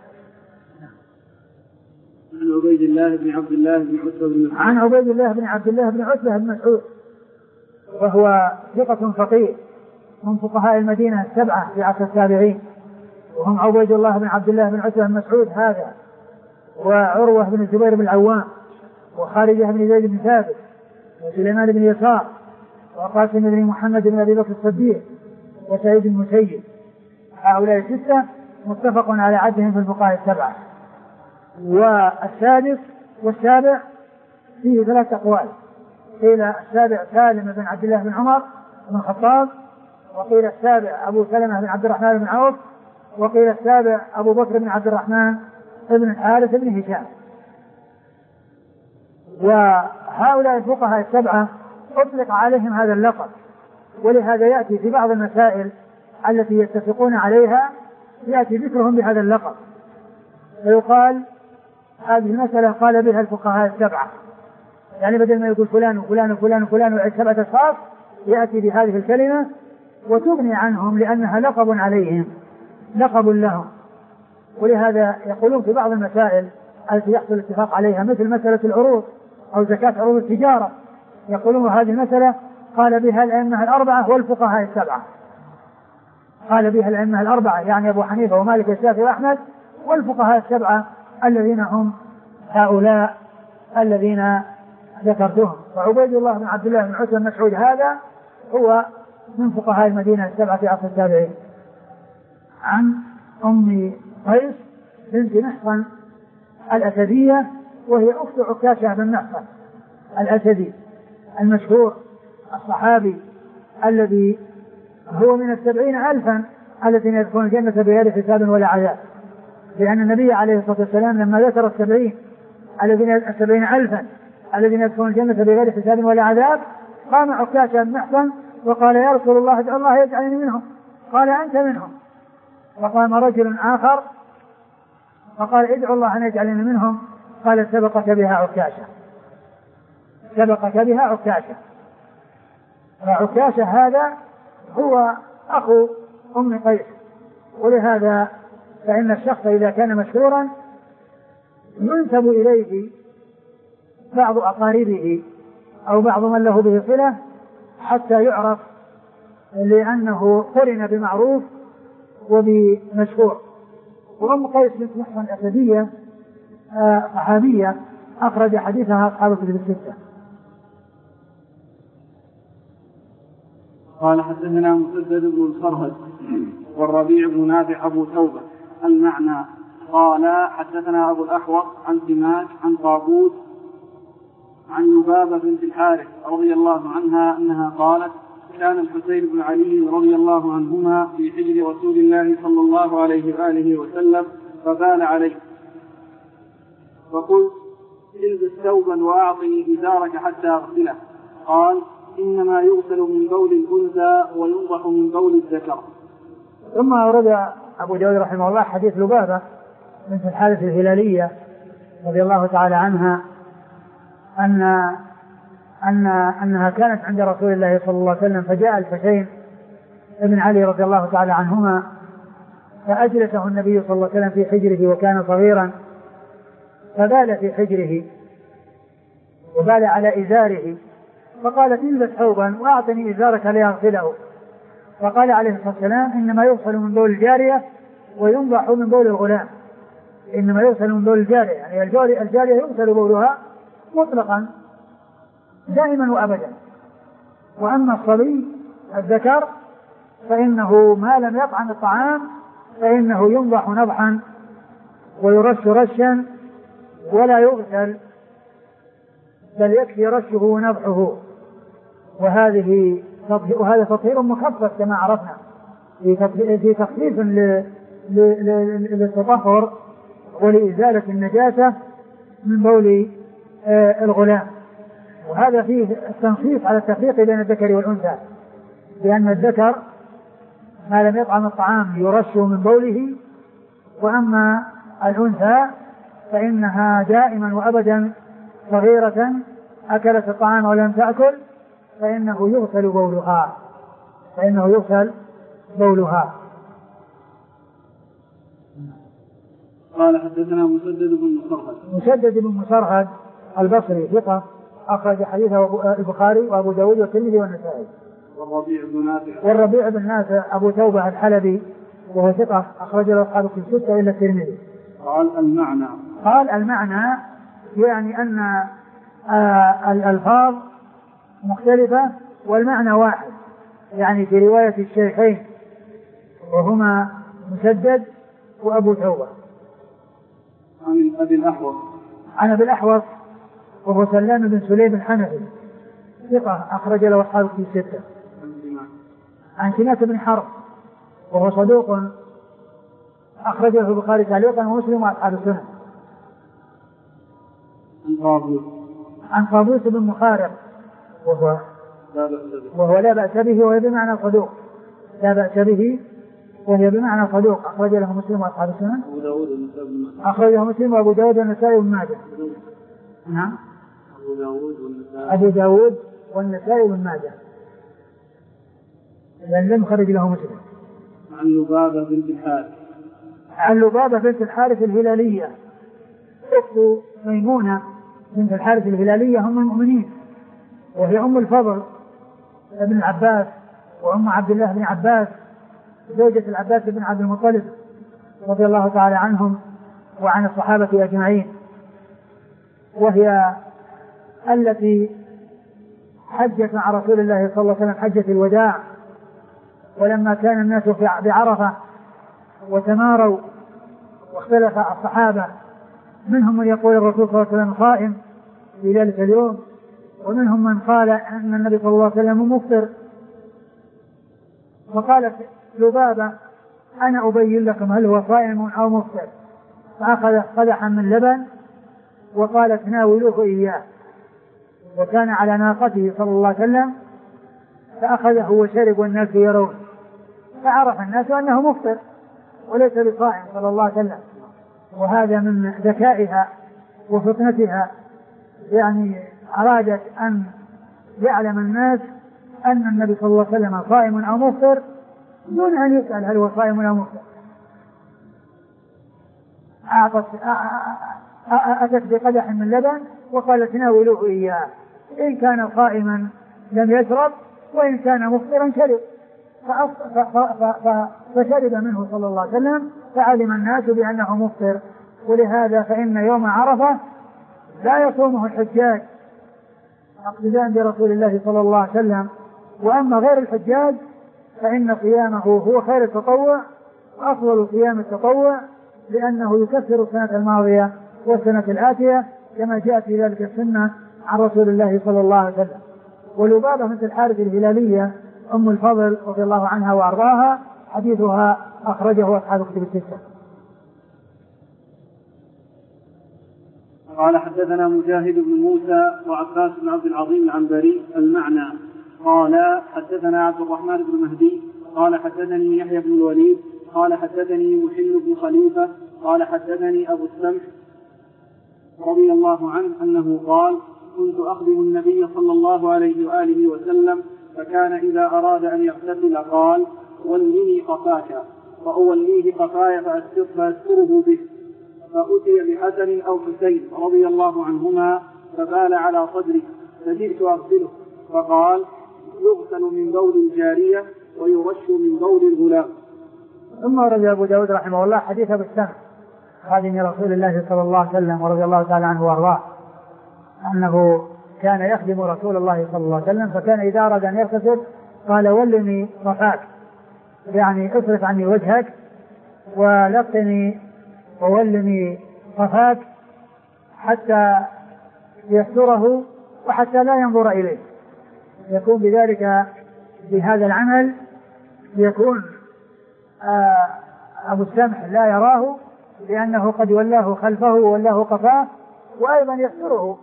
عن عبيد الله بن عبد الله بن عتبة بن مسعود عن عبيد الله بن عبد الله بن عتبة بن مسعود، وهو ثقة فقيه من فقهاء المدينة السبعة في عصر التابعين، وهم عبيد الله بن عبد الله بن عتبة بن مسعود هذا، وعروة بن الزبير بن العوام، وخارجة بن زيد بن ثابت، وسليمان بن يسار، وقاسم بن محمد بن أبي بكر الصديق، وسعيد بن مسيب. هؤلاء الستة متفق على عدهم في الفقهاء السبعة. والسادس والسابع فيه ثلاث أقوال، قيل السابع سالم بن عبد الله بن عمر بن الخطاب، وقيل السابع أبو سلمة بن عبد الرحمن بن عوف، وقيل السابع أبو بكر بن عبد الرحمن بن الحارث بن هشام. وهؤلاء الفقهاء السبعة أطلق عليهم هذا اللقب، ولهذا يأتي في بعض المسائل التي يتفقون عليها يأتي ذكرهم بهذا اللقب، فيقال هذه المسألة قال بها الفقهاء السبعة، يعني بدل ما يقول فلان وفلان وفلان وفلان وعد سبعة أشخاص يأتي بهذه الكلمة وتغني عنهم لأنها لقب عليهم، لقب لهم. ولهذا يقولون في بعض المسائل التي يحصل الاتفاق عليها مثل مسألة العروض أو زكاة عروض التجارة، يقولون هذه المسألة قال بها الأئمة الأربعة والفقهاء السبعة، قال بها الأئمة الأربعة يعني أبو حنيفة ومالك والشافعي وأحمد، والفقهاء السبعة الذين هم هؤلاء الذين ذكرتهم. وعبيد الله بن عبد الله بن عتبة بن مسعود هذا هو من فقهاء المدينة السبعة في عصر التابعين. عن أم قيس بنت محصن الأسدية، وهي أخت عكاشة بن محصن الأسدي المشهور الصحابي الذي هو من السبعين ألفا الذين يدخلون الجنة بغير حساب ولا عذاب، لأن النبي عليه الصلاة والسلام لما ذكر السبعين الذين السبعين ألفا الذين يدخلون الجنة بغير حساب ولا عذاب قام عكاشة بن محصن وقال: يا رسول الله ادعو الله يجعلني منهم. قال: أنت منهم. وقام رجل آخر فقال: ادعو الله أن يجعلني منهم. قال: سبقك بها عكاشة، سبقك بها عكاشة. فعكاشة هذا هو أخو أم قيس، ولهذا فإن الشخص إذا كان مشهورا ينسب إليه بعض أقاربه أو بعض من له به صلة حتى يعرف، لأنه قرن بمعروف وبمشهور. وأم قيس بنت محصن الأسدية صحابية أخرج حديثها أصحاب الكتب الستة. قال: حدثنا مسدد بن الفرهد والربيع بن نافع أبو توبة المعنى. قال: حدثنا أبو الأحوص عن سماك عن طابوس عن لبابة بنت الحارث رضي الله عنها أنها قالت: كان الحسين بن علي رضي الله عنهما في حجر رسول الله صلى الله عليه وآله وسلم فبال عليه، فقلت: البس ثوبا وأعطني إزارك حتى أغسله. قال: إنما يغسل من بول الأنثى وينضح من بول الذكر. ثم أورد أبو داود رحمه الله حديث لبابة بنت الحارث الهلالية رضي الله تعالى عنها أن أن أنها كانت عند رسول الله صلى الله عليه وسلم، فجاء الحسين ابن علي رضي الله تعالى عنهما فأجلسه النبي صلى الله عليه وسلم في حجره وكان صغيرا، فبال في حجره وبال على إزاره، فقالت: البس ثوبا وأعطني إزارك لأغسله. فقال عليه الصلاة والسلام: إنما يغسل من بول الجارية وينضح من بول الغلام. إنما يغسل من بول الجارية، يعني الجارية يغسل بولها مطلقا دائما وأبدا، وأما الصبي الذكر فإنه ما لم يطعم الطعام فإنه ينضح نضحا ويرش رشا ولا يغسل، بل يكفي رشه ونضحه. وهذه وهذا تطهير مخفف كما عرفنا في تخفيف للتطهر ولإزالة النجاسة من بول الغلام. وهذا فيه التنصيص على التفريق بين الذكر والأنثى، لأن الذكر ما لم يطعم الطعام يرش من بوله، وأما الأنثى فإنها دائما وأبدا صغيرة أكلت الطعام ولم تأكل فإنه يغسل بولها فإنه يغسل بولها. قال حدثنا مسدد بن مسرهد مسدد بن مسرهد البصري ثقة أخرج حديثه البخاري وأبو داود والترمذي والنسائي. والربيع بن نافع والربيع بن نافع أبو توبة الحلبي وهو ثقة أخرج له أصحاب الكتب الستة إلا الترمذي. قال المعنى قال المعنى يعني أن آه الألفاظ مختلفة والمعنى واحد، يعني في رواية الشيخين وهما مسدد وأبو توبة. عن أبي الأحوص عن أبي الأحوص وهو سلام بن سليم الحنفي ثقة أخرج له أصحاب الكتب الستة. عن سماك بن حرب وهو صدوق أخرجه البخاري تعليقا ومسلم وأصحاب السنن. عن قابوس عن قابوس بن مخارق وهو لا بأس به وهو لا بأس به وهي بمعنى صدوق لا بأس به وهي بمعنى صدوق أخرج له مسلم وأصحاب السنن. أبو داود والنسائي أخرجه مسلم وأبو داود والنسائي وابن ماجه. نعم أبو داود والنسائي أبو داود والنسائي وابن ماجه لأن لم يخرج له مسلم. عن لبابة بنت الحارث عن لبابة بنت الحارث الهلالية أخت ميمونة بنت الحارث الهلالية هم المؤمنين، وهي أم الفضل ابن العباس وأم عبد الله بن عباس زوجة العباس بن عبد المطلب رضي الله تعالى عنهم وعن الصحابة أجمعين، وهي التي حجت مع رسول الله صلى الله عليه وسلم حجة الوداع، ولما كان الناس بعرفة وتماروا واختلف الصحابة منهم من يقول الرسول صلى الله عليه وسلم صائم في ليلة اليوم، ومنهم من قال أن النبي صلى الله عليه وسلم مفطر، فقالت لبابة أنا أبين لكم هل هو صائم أو مفطر، فأخذ قدحا من لبن وقالت ناولوه إياه، وكان على ناقته صلى الله عليه وسلم فأخذه وشرب والناس يرون، فعرف الناس أنه مفطر وليس بصائم صلى الله عليه وسلم. وهذا من ذكائها وفطنتها، يعني أرادت أن يعلم الناس أن النبي صلى الله عليه وسلم صائم أو مفطر دون أن يسأل هل هو صائم أو مفطر. أعطت أتت بقدح من لبن وقالت ناولوه إياه، إن كان صائما لم يشرب وإن كان مفطرا شرب، فشرب منه صلى الله عليه وسلم فعلم الناس بأنه مفطر. ولهذا فإن يوم عرفة لا يصومه الحجاج اقتداء برسول الله صلى الله عليه وسلم، وأما غير الحجاج فإن قيامه هو خير التطوع وأفضل قيام التطوع، لأنه يكفر السنة الماضية والسنة الآتية كما جاءت في ذلك السنة عن رسول الله صلى الله عليه وسلم. ولبابة بنت الحارث الهلالية أم الفضل رضي الله عنها وأرضاها حديثها أخرجه أصحاب الكتب الستة. قال حدثنا مجاهد بن موسى وعباس بن عبد العظيم العنبري المعنى قال حدثنا عبد الرحمن بن مهدي قال حدثني يحيى بن الوليد قال حدثني محل بن خليفة قال حدثني أبو السمح رضي الله عنه أنه قال كنت أخدم النبي صلى الله عليه وآله وسلم، فكان إذا أراد أن يغتسل قال ولني قفاك، فأوليه قفاي فأستره به، فأتي بحسن أو حسين رضي الله عنهما فبال على صدره فجئت أغسله، فقال يغسل من بول الجارية ويرش من بول الغلام. ثم ورد أبو داود رحمه الله حديث أبو السمح خادم رسول الله صلى الله عليه وسلم ورضي الله تعالى عنه وارضاه أنه كان يخدم رسول الله صلى الله عليه وسلم، فكان إذا أراد أن يغتسل قال ولني صفاك يعني اصرف عني وجهك ولقني وولني صفاك حتى يستره وحتى لا ينظر إليه، يكون بذلك بهذا العمل يكون آه أبو السمح لا يراه لأنه قد ولاه خلفه وولاه قفاه، وأيضا يستره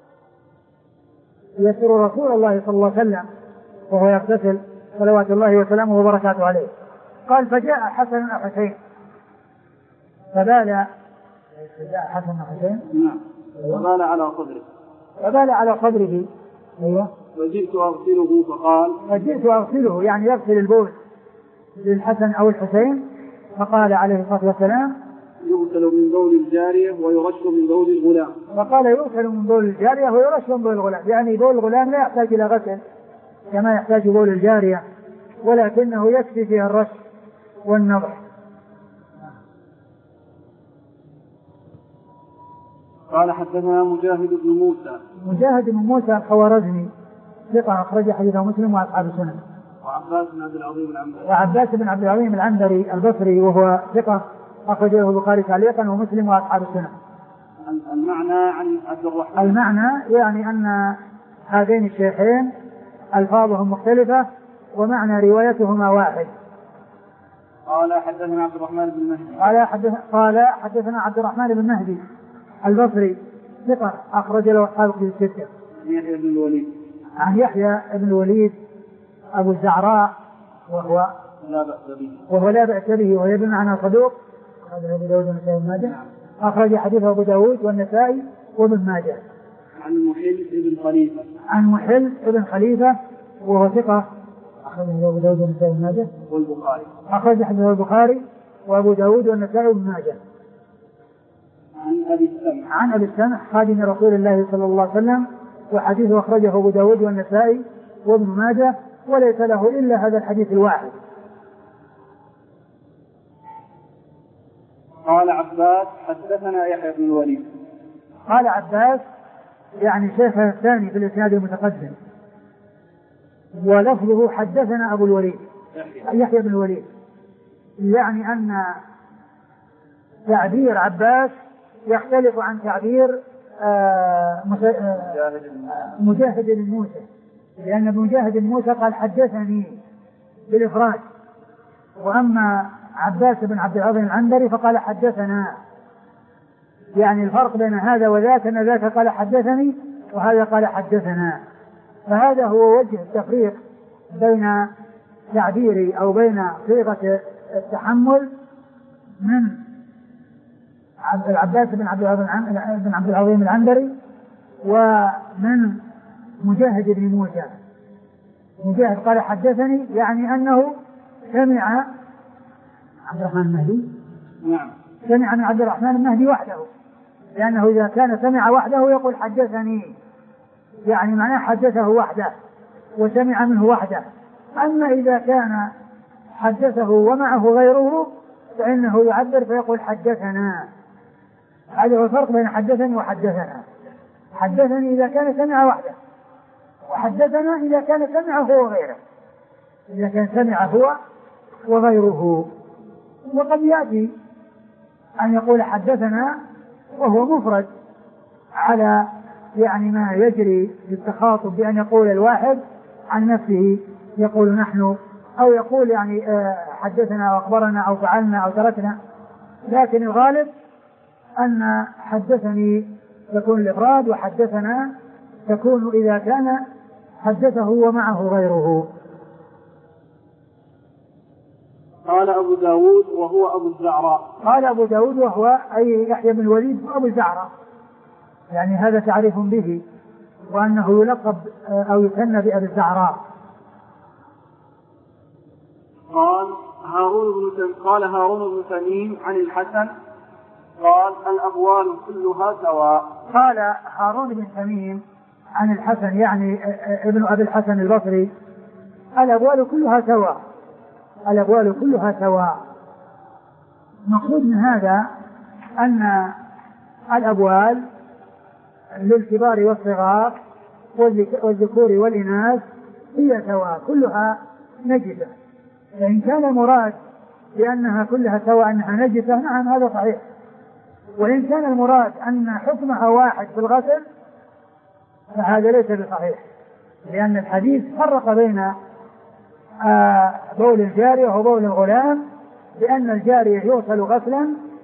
يستر رسول الله صلى الله عليه وسلم وهو يغتسل صلوات الله وسلامه وبركاته عليه. قال فجاء حسن وحسين فبال فجاء حسن وحسين نعم فبال على صدره فبال على صدره أيوه فجئت أغسله فقال فجئت أغسله يعني يغسل البول للحسن أو الحسين، فقال عليه الصلاة والسلام يغسل من بول الجارية ويرش من بول الغلام. فقال يغسل من بول الجارية ويرش من بول الغلام، يعني بول الغلام لا يحتاج إلى غسل كما يحتاج بول الجارية، ولكنه يكفي فيها الرش والنضح. قال حدثنا مجاهد بن موسى مجاهد بن موسى الخوارزمي ثقة أخرج حديثه مسلم وأصحاب السنن. وعباس بن عبد العظيم العنبري وعباس بن عبد العظيم العنبري البصري وهو ثقة أخرجه البخاري تعليقا ومسلم وأصحاب السنن. المعنى عن عبد الرحمن المعنى يعني أن هذين الشيخين ألفاظهم مختلفة ومعنى روايتهما واحد. قال حدثنا عبد الرحمن بن مهدي قال حدث قال حدثنا عبد الرحمن بن مهدي البصري ثقة أخرج له أصحاب الكتب الستة. يحيى بن الوليد عن يحيى بن الوليد أبو الزعراء وهو لا بأس به وهو لا بأس به وهو بمعنى صدوق، هذا أبو داود والنسائي وابن ماجه، أخرج حديثه أبو داود والنسائي وابن ماجه. عن محل بن خليفة عن محل بن خليفة وهو ثقة أخرجه أبو داود والنسائي وابن ماجه والبخاري أخرج حديثه البخاري وأبو داود والنسائي وابن ماجه. عن أبي السمح عن أبي السمح خادم رسول الله صلى الله عليه وسلم وحديثه أخرجه أبو داود والنسائي وابن ماجه وليس له إلا هذا الحديث الواحد. قال عباس حدثنا يحيى بن الوليد. قال عباس يعني شيخه الثاني في الإسناد المتقدم، ولفظه حدثنا أبو الوليد يحيى بن الوليد، يعني أن تعبير عباس يختلف عن تعبير آه مجاهد بن موسى، لأن مجاهد بن موسى قال حدثني بالإفراد، وأما عباس بن عبد العظيم العنبري فقال حدثنا، يعني الفرق بين هذا وذاك أن ذاك قال حدثني وهذا قال حدثنا، فهذا هو وجه التفريق بين تعبيري أو بين صيغة التحمل من العباس بن عبد العظيم بن عبد العظيم العنبري ومن مجاهد بن موسى. مجاهد قال حدثني يعني أنه سمع عبد الرحمن المهدي نعم سمع من عبد الرحمن المهدي وحده، لأنه إذا كان سمع وحده يقول حدثني، يعني معناه حدثه وحده وسمع منه وحده. أما إذا كان حدثه ومعه غيره فإنه يعبر فيقول حدثنا. هذا هو الفرق بين حدثني وحدثنا. حدثني إذا كان سمع وحده، وحدثنا إذا كان سمع هو وغيره، إذا كان سمع هو وغيره. وقد يأتي أن يقول حدثنا وهو مفرد على يعني ما يجري بالتخاطب بأن يقول الواحد عن نفسه يقول نحن، أو يقول يعني حدثنا وأخبرنا أو فعلنا أو تركنا، لكن الغالب أن حدثني تكون الإفراد وحدثنا تكون إذا كان حدثه ومعه غيره. قال أبو داود وهو أبو الزعراء. قال أبو داود وهو أي يحيى بن الوليد أبو الزعراء، يعني هذا تعريف به، وأنه يلقب أو يكنى بأبي الزعراء. قال هارون بن قال هارون بن تميم عن الحسن قال الأبوال كلها سواء. قال هارون بن تميم عن الحسن يعني ابن أبي الحسن البصري الأبوال كلها سواء، الأبوال كلها سواء. مقصود من هذا أن الأبوال للكبار والصغار والذكور والإناث هي سواء، كلها نجسة. فإن كان المراد لأنها كلها سواء أنها نجسة نعم هذا صحيح. وإن كان المراد أن حكمها واحد في الغسل فهذا ليس بصحيح، لأن الحديث فرق بين بول الجارية وبول الغلام، لأن الجارية يغسل غسلا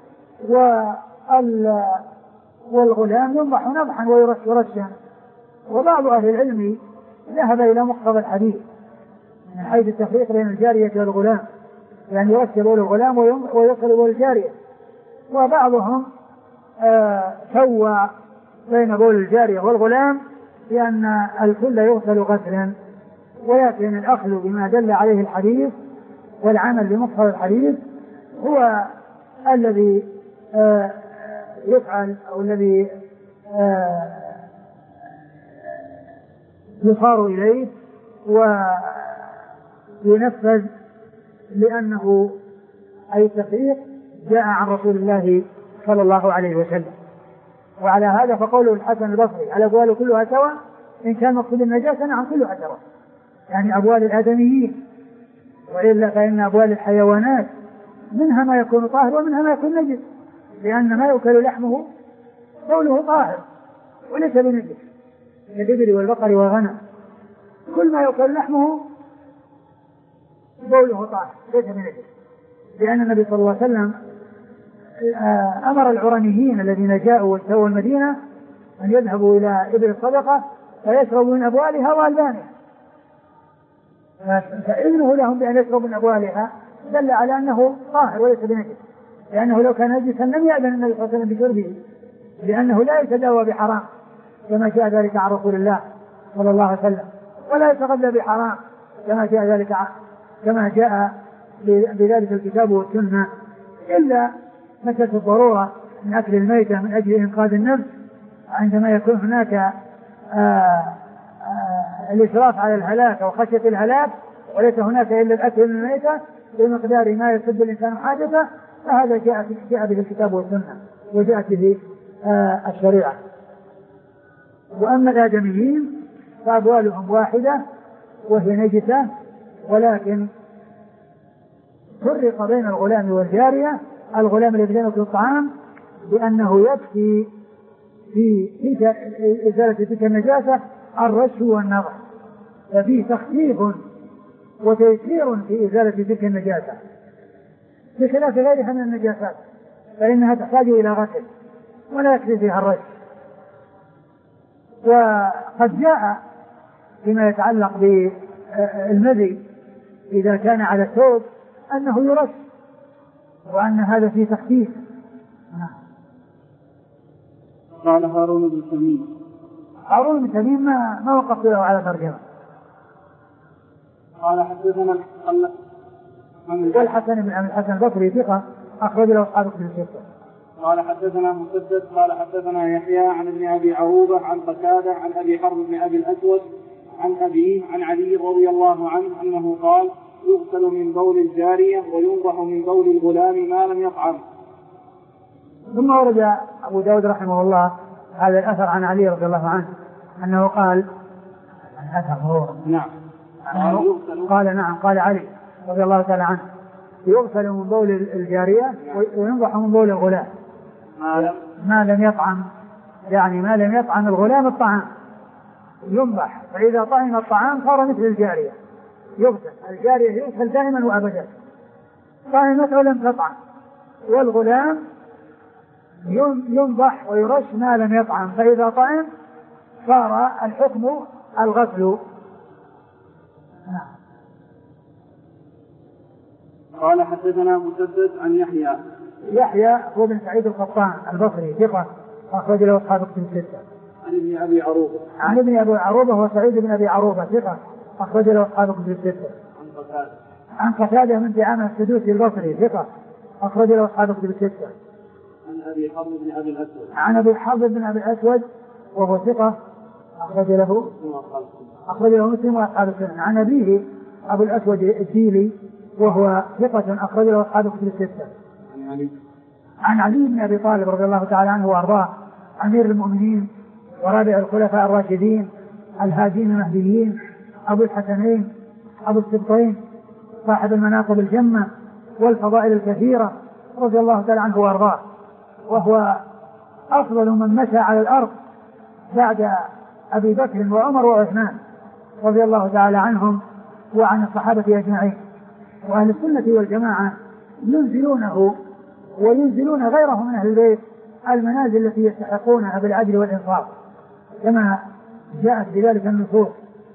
والغلام ينضح نضحا ويرش رشا. وبعض أهل العلم ذهب إلى مقتضى الحديث من حيث التفريق بين الجارية والغلام، يعني يرش بول الغلام ويغسل بول الجارية. وبعضهم آه سوى بين بول الجارية والغلام لأن الكل يغسل غسلا، ولكن الأخذ بما دل عليه الحديث والعمل بمقتضى الحديث هو الذي آه يفعل أو الذي آه يصار إليه وينفذ، لأنه أي تفريق جاء عن رسول الله صلى الله عليه وسلم. وعلى هذا فقوله الحسن البصري الأبوال كلها سواء، إن كان مقصود النجاسة نعم كلها سواء، يعني أبوال الآدميين، وإلا فإن أبوال الحيوانات منها ما يكون طاهر ومنها ما يكون نجس، لأن ما يؤكل لحمه بوله طاهر وليس بنجس، كالإبل والبقر والغنم كل ما يؤكل لحمه بوله طاهر ليس بنجس، لأن النبي صلى الله عليه وسلم أمر العرنيين الذين جاءوا واجتووا المدينة أن يذهبوا إلى إبل الصدقة فيشربوا من أبوالها وألبانها، فإذنه لهم بأن يشربوا من أبوالها دل على أنه طاهر وليس بنجس، لأنه لو كان نجسا لم يأذن النبي صلى الله عليه وسلم بشربه، لأنه لا يتداوى بحرام كما جاء ذلك عن رسول الله صلى الله عليه وسلم، ولا يتغذى بحرام كما جاء ذلك كما جاء بذلك الكتاب والسنة، إلا مسألة الضرورة من أكل الميتة من أجل إنقاذ النفس، عندما يكون هناك آآ آآ الإشراف على الهلاك أو خشية الهلاك وليس هناك إلا الأكل من الميتة بمقدار ما يسد الإنسان حاجته، فهذا جاء جاء به الكتاب والسنة وجاءت به الشريعة. وأما الآدميين فأبوالهم واحدة وهي نجسة، ولكن فرق بين الغلام والجارية. الغلام الذي يأكل الطعام لأنه يكفي في إزالة تلك النجاسة الرش والنضح، ففيه تخفيف وتيسير في إزالة تلك النجاسة بخلاف غيرها من النجاسات فإنها تحتاج إلى غسل ولا يكفي فيها الرش. وقد جاء فيما يتعلق بالمذي إذا كان على الثوب أنه يرش، وأن هذا فيه تخفيف. قال هارون بن تميم هارون بن تميم ما, ما وقفت له على ترجمة. قال حدثنا والحسن بن عبد الحسن البصري ثقة أخرج له أصحاب كتب الستة. قال حدثنا مسدد قال حدثنا يحيى عن ابن أبي عروبة عن قتادة عن أبي حرب بن أبي الأسود عن أبيه عن علي رضي الله عنه أنه قال يغسل من بول الجارية وينضح من بول الغلام ما لم يطعم. ثم ورد أبو داود رحمه الله هذا الأثر عن علي رضي الله عنه أنه قال الأثر هو نعم قال نعم قال علي رضي الله تعالى عنه يغسل من بول الجارية وينضح من بول الغلام ما لم يطعم، يعني ما لم يطعم الغلام الطعام ينضح، فإذا طعم الطعام صار مثل الجارية يغسل. الجارية يغسل دائما وأبدا طعمت ولم تطعم، والغلام ينضح ويرش ما لم يطعم، فإذا طعم صار الحكم الغسل. قال حدثنا مسدد عن يحيى يحيى هو بن سعيد القطان البصري ثقة أخرج له أصحاب كتب الستة. عن ابن أبي عروبة عن ابن أبي عروبة هو سعيد بن أبي عروبة ثقة أخرج له أصحاب كتب الستة. عن قتادة عن قتادة من دعامة السدوسي البصري ثقة أخرج له أصحاب كتب الستة. عن أبي حرب بن أبي الأسود عن أبي حرب بن أبي الأسود وهو ثقة أخرج له أخرج له مسلم وأصحاب السنن. عن أبيه أبو الأسود الجيلي وهو ثقة أخرج له أصحاب كتب الستة. عن علي عن علي بن أبي طالب رضي الله تعالى عنه وأرضاه أمير المؤمنين ورابع الخلفاء الراشدين الهادين المهديين أبو الحسنين أبو السبطين صاحب المناقب الجمة والفضائل الكثيرة رضي الله تعالى عنه وارضاه، وهو أفضل من مشى على الأرض بعد أبي بكر وعمر وعثمان رضي الله تعالى عنهم وعن الصحابة أجمعين. وأهل السنة والجماعة ينزلونه وينزلون غيره من أهل البيت المنازل التي يستحقونها بالعدل والإنصاف كما جاءت بذلك النصوص.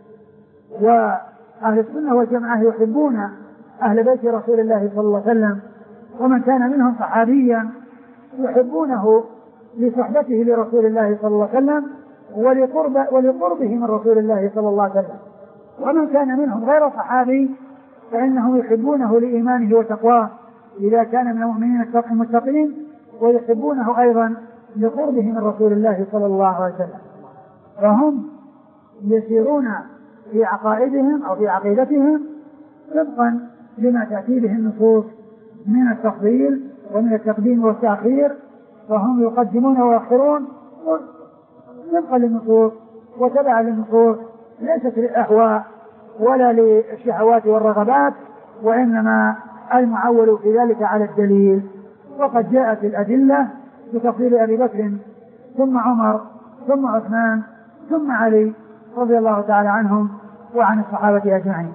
وأهل السنة والجماعة يحبون أهل بيت رسول الله صلى الله عليه وسلم، ومن كان منهم صحابيا يحبونه لصحبته لرسول الله صلى الله عليه وسلم ولقرب ولقربه من رسول الله صلى الله عليه وسلم، ومن كان منهم غير صحابي فإنهم يحبونه لإيمانه وتقواه إذا كان من المؤمنين المتقين، ويحبونه أيضا لقربه من رسول الله صلى الله عليه وسلم. فهم يسيرون في عقائدهم أو في عقيدتهم طبقا لما تأتي به النصوص من التفضيل ومن التقديم والتأخير، فهم يقدمون ويؤخرون طبقا للنصوص وتبعا للنصوص، ليست للأهواء ولا للشهوات والرغبات، وإنما المعول في ذلك على الدليل. وقد جاءت الأدلة بتفضيل أبي بكر ثم عمر ثم عثمان ثم علي رضي الله تعالى عنهم وعن الصحابة أجمعين.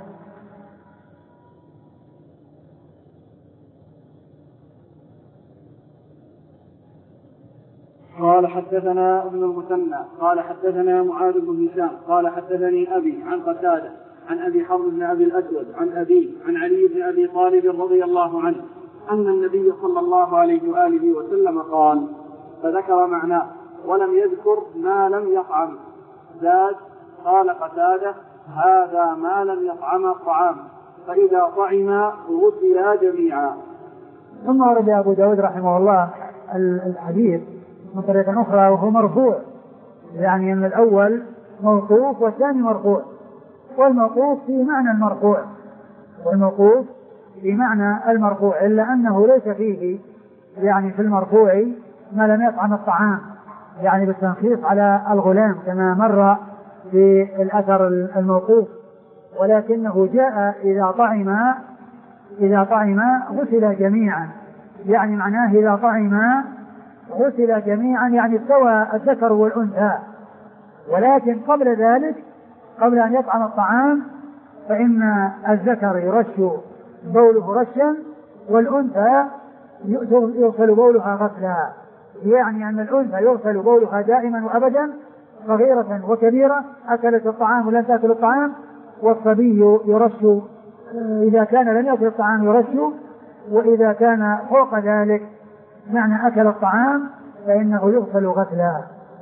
قال حدثنا ابن المثنى قال حدثنا معاذ بن هشام قال حدثني أبي عن قتادة عن أبي حرب بن أبي الأسود عن أبيه عن علي بن أبي طالب رضي الله عنه أن النبي صلى الله عليه وآله وسلم قال، فذكر معناه ولم يذكر ما لم يطعم. زاد قال قتادة: هذا ما لم يطعم الطعام، فإذا طعم غسلا جميعا. ثم ورد أبو داود رحمه الله الحديث من طريقة أخرى وهو مرفوع، يعني أن الأول موقوف والثاني مرفوع، والموقوف في معنى المرفوع والموقوف في معنى المرفوع، إلا أنه ليس فيه يعني في المرفوع ما لم يطعم الطعام، يعني بالتنصيص على الغلام كما مر في الأثر الموقوف، ولكنه جاء إذا طعم إذا طعم غسل جميعا، يعني معناه إذا طعم غسل جميعا، يعني استوى الذكر والأنثى. ولكن قبل ذلك قبل أن يطعم الطعام فإن الذكر يرش بوله رشا والأنثى يغسل بولها غسلا، يعني أن الأنثى يغسل بولها دائما وأبدا صغيرة وكبيرة أكلت الطعام ولم تأكل الطعام، والصبي يرش إذا كان لم يأكل الطعام يرش، وإذا كان فوق ذلك معنى أكل الطعام فإنه يغسل غسلا.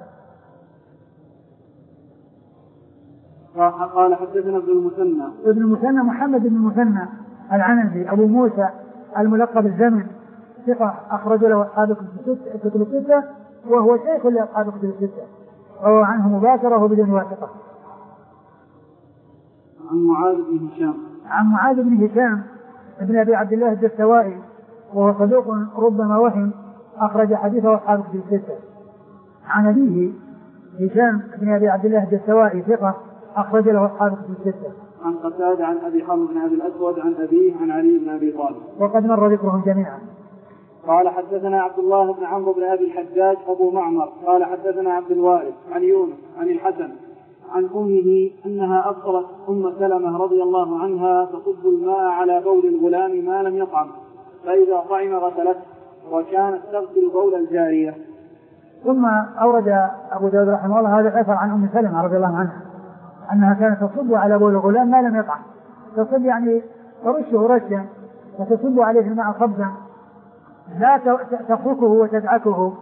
قال حدثنا ابن المثنى ابن المثنى محمد بن المثنى العنزي أبو موسى الملقب الزمن، ثقة أخرج له أصحاب الكتب الستة، وهو شيخ لأصحاب الكتب الستة، وهو عنه مباشرة بدون واسطة. عن معاذ بن هشام عن معاذ بن هشام ابن أبي عبد الله الدستوائي، وهو صدوق ربما وهم، أخرج حديثه أصحاب الكتب الستة. عن أبيه هشام بن أبي عبد الله الدستوائي ثقة أخرج له أصحاب الكتب الستة. عن قتادة عن أبي حرب بن أبي الأسود عن أبيه عن علي بن أبي طالب، وقد مر ذكرهم جميعا. قال حدثنا عبد الله بن عمرو بن أبي الحجاج أبو معمر قال حدثنا عبد الوارث عن يونس عن الحسن عن أمه أنها أبصرت أم سلمة رضي الله عنها تصب الماء على بول الغلام ما لم يطعم، فإذا طعم غسلته، وكانت تغسل بول الجارية. ثم أورد أبو داود رحمه الله هذا الأثر عن أم سلمة رضي الله عنها أنها كانت تصب على بول الغلام ما لم يطعم. تصب يعني ترشه رشا وتصب عليه الماء صبا، لا تفركه وتدعكه.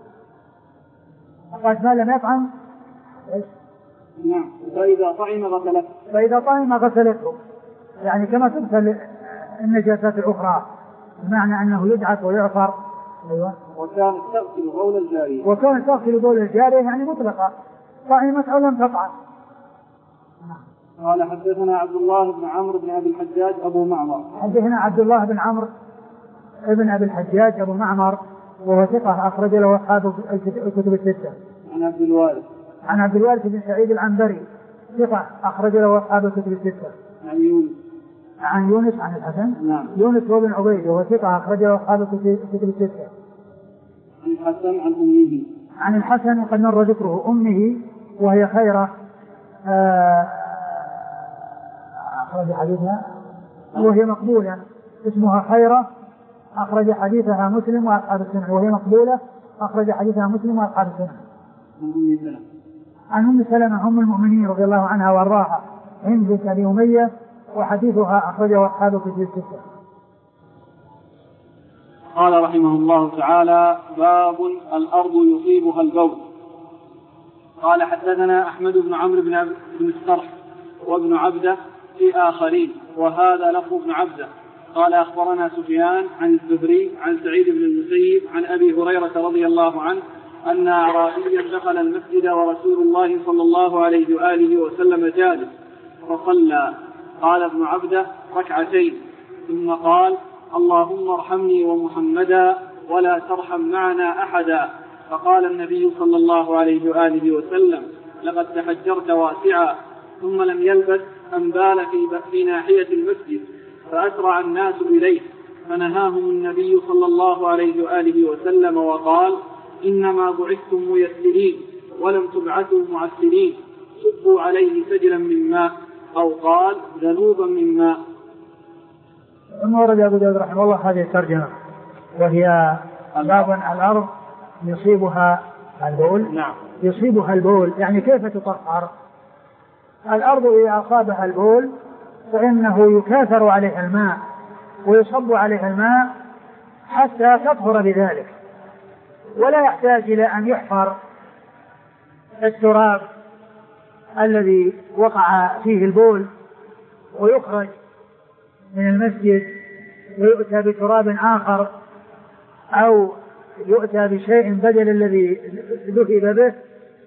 قالت ما لم يطعم نعم، فإذا طعم غسلته فإذا طعم غسلته، يعني كما تغسل النجاسات الأخرى، بمعنى أنه يدعك ويعصر. أيوة. وكانت تغسل بول الجارية وكانت تغسل بول الجارية يعني مطلقة، طعمت أو لم تطعم. قال حدثنا عبد الله بن عمرو بن أبي الحجاج أبو معمر حدثنا عبد الله بن عمرو ابن أبي الحجاج أبو معمر، وهو ثقة أخرج له أصحاب الكتب الستة. عن عبد الوارث عن عبد الوارث بن سعيد العنبري ثقة أخرج له أصحاب الكتب الستة. عن يونس عن يونس عن الحسن. نعم. يونس هو بن عبيد وهو ثقة أخرجه أصحاب الكتب الستة. عن الحسن عن أمه. عن الحسن وقد مر ذكره. أمه وهي خيرة أخرج حديثها وهي مقبولة، اسمها خيرة، أخرج حديثها مسلم وأصحاب السنة، وهي مقبولة أخرج حديثها مسلم وأصحاب السنة. عن أم سلمة أم المؤمنين رضي الله عنها وأرضاها هند بنت أبي أمية وحديثها أخرجه أصحاب الكتب الستة. قال رحمه الله تعالى: باب الأرض يصيبها البول. قال حدثنا أحمد بن عمرو بن السرح وابن عبده في آخرين، وهذا لفظ ابن عبده. قال أخبرنا سفيان عن الزهري عن سعيد بن المسيب عن أبي هريرة رضي الله عنه أن أعرابيا دخل المسجد ورسول الله صلى الله عليه وآله وسلم جالس فصلى. قال ابن عبده: ركعتين. ثم قال: اللهم ارحمني ومحمدا ولا ترحم معنا أحدا. فقال النبي صلى الله عليه وآله وسلم: لقد تحجرت واسعا. ثم لم يلبث أن بال في ناحية المسجد فأسرع الناس إليه، فنهاهم النبي صلى الله عليه وآله وسلم وقال: إنما بعثتم ميسرين ولم تبعثوا معسرين، صبوا عليه سجلا من ماء، أو قال ذنوبا من ماء. ثم ورد أبو داود رحمه الله هذه الترجمة، وهي باب الأرض يصيبها البول. نعم. يصيبها البول يعني كيف تطهر الأرض؟ إذا أصابها البول فإنه يكاثر عليها الماء ويصب عليها الماء حتى تطهر بذلك، ولا يحتاج إلى أن يحفر التراب الذي وقع فيه البول ويخرج من المسجد ويؤتى بتراب آخر أو يؤتى بشيء بدل الذي ذهب به،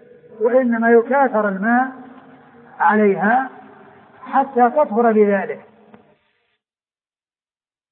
وإنما يكاثر الماء عليها حتى تطهر بذلك.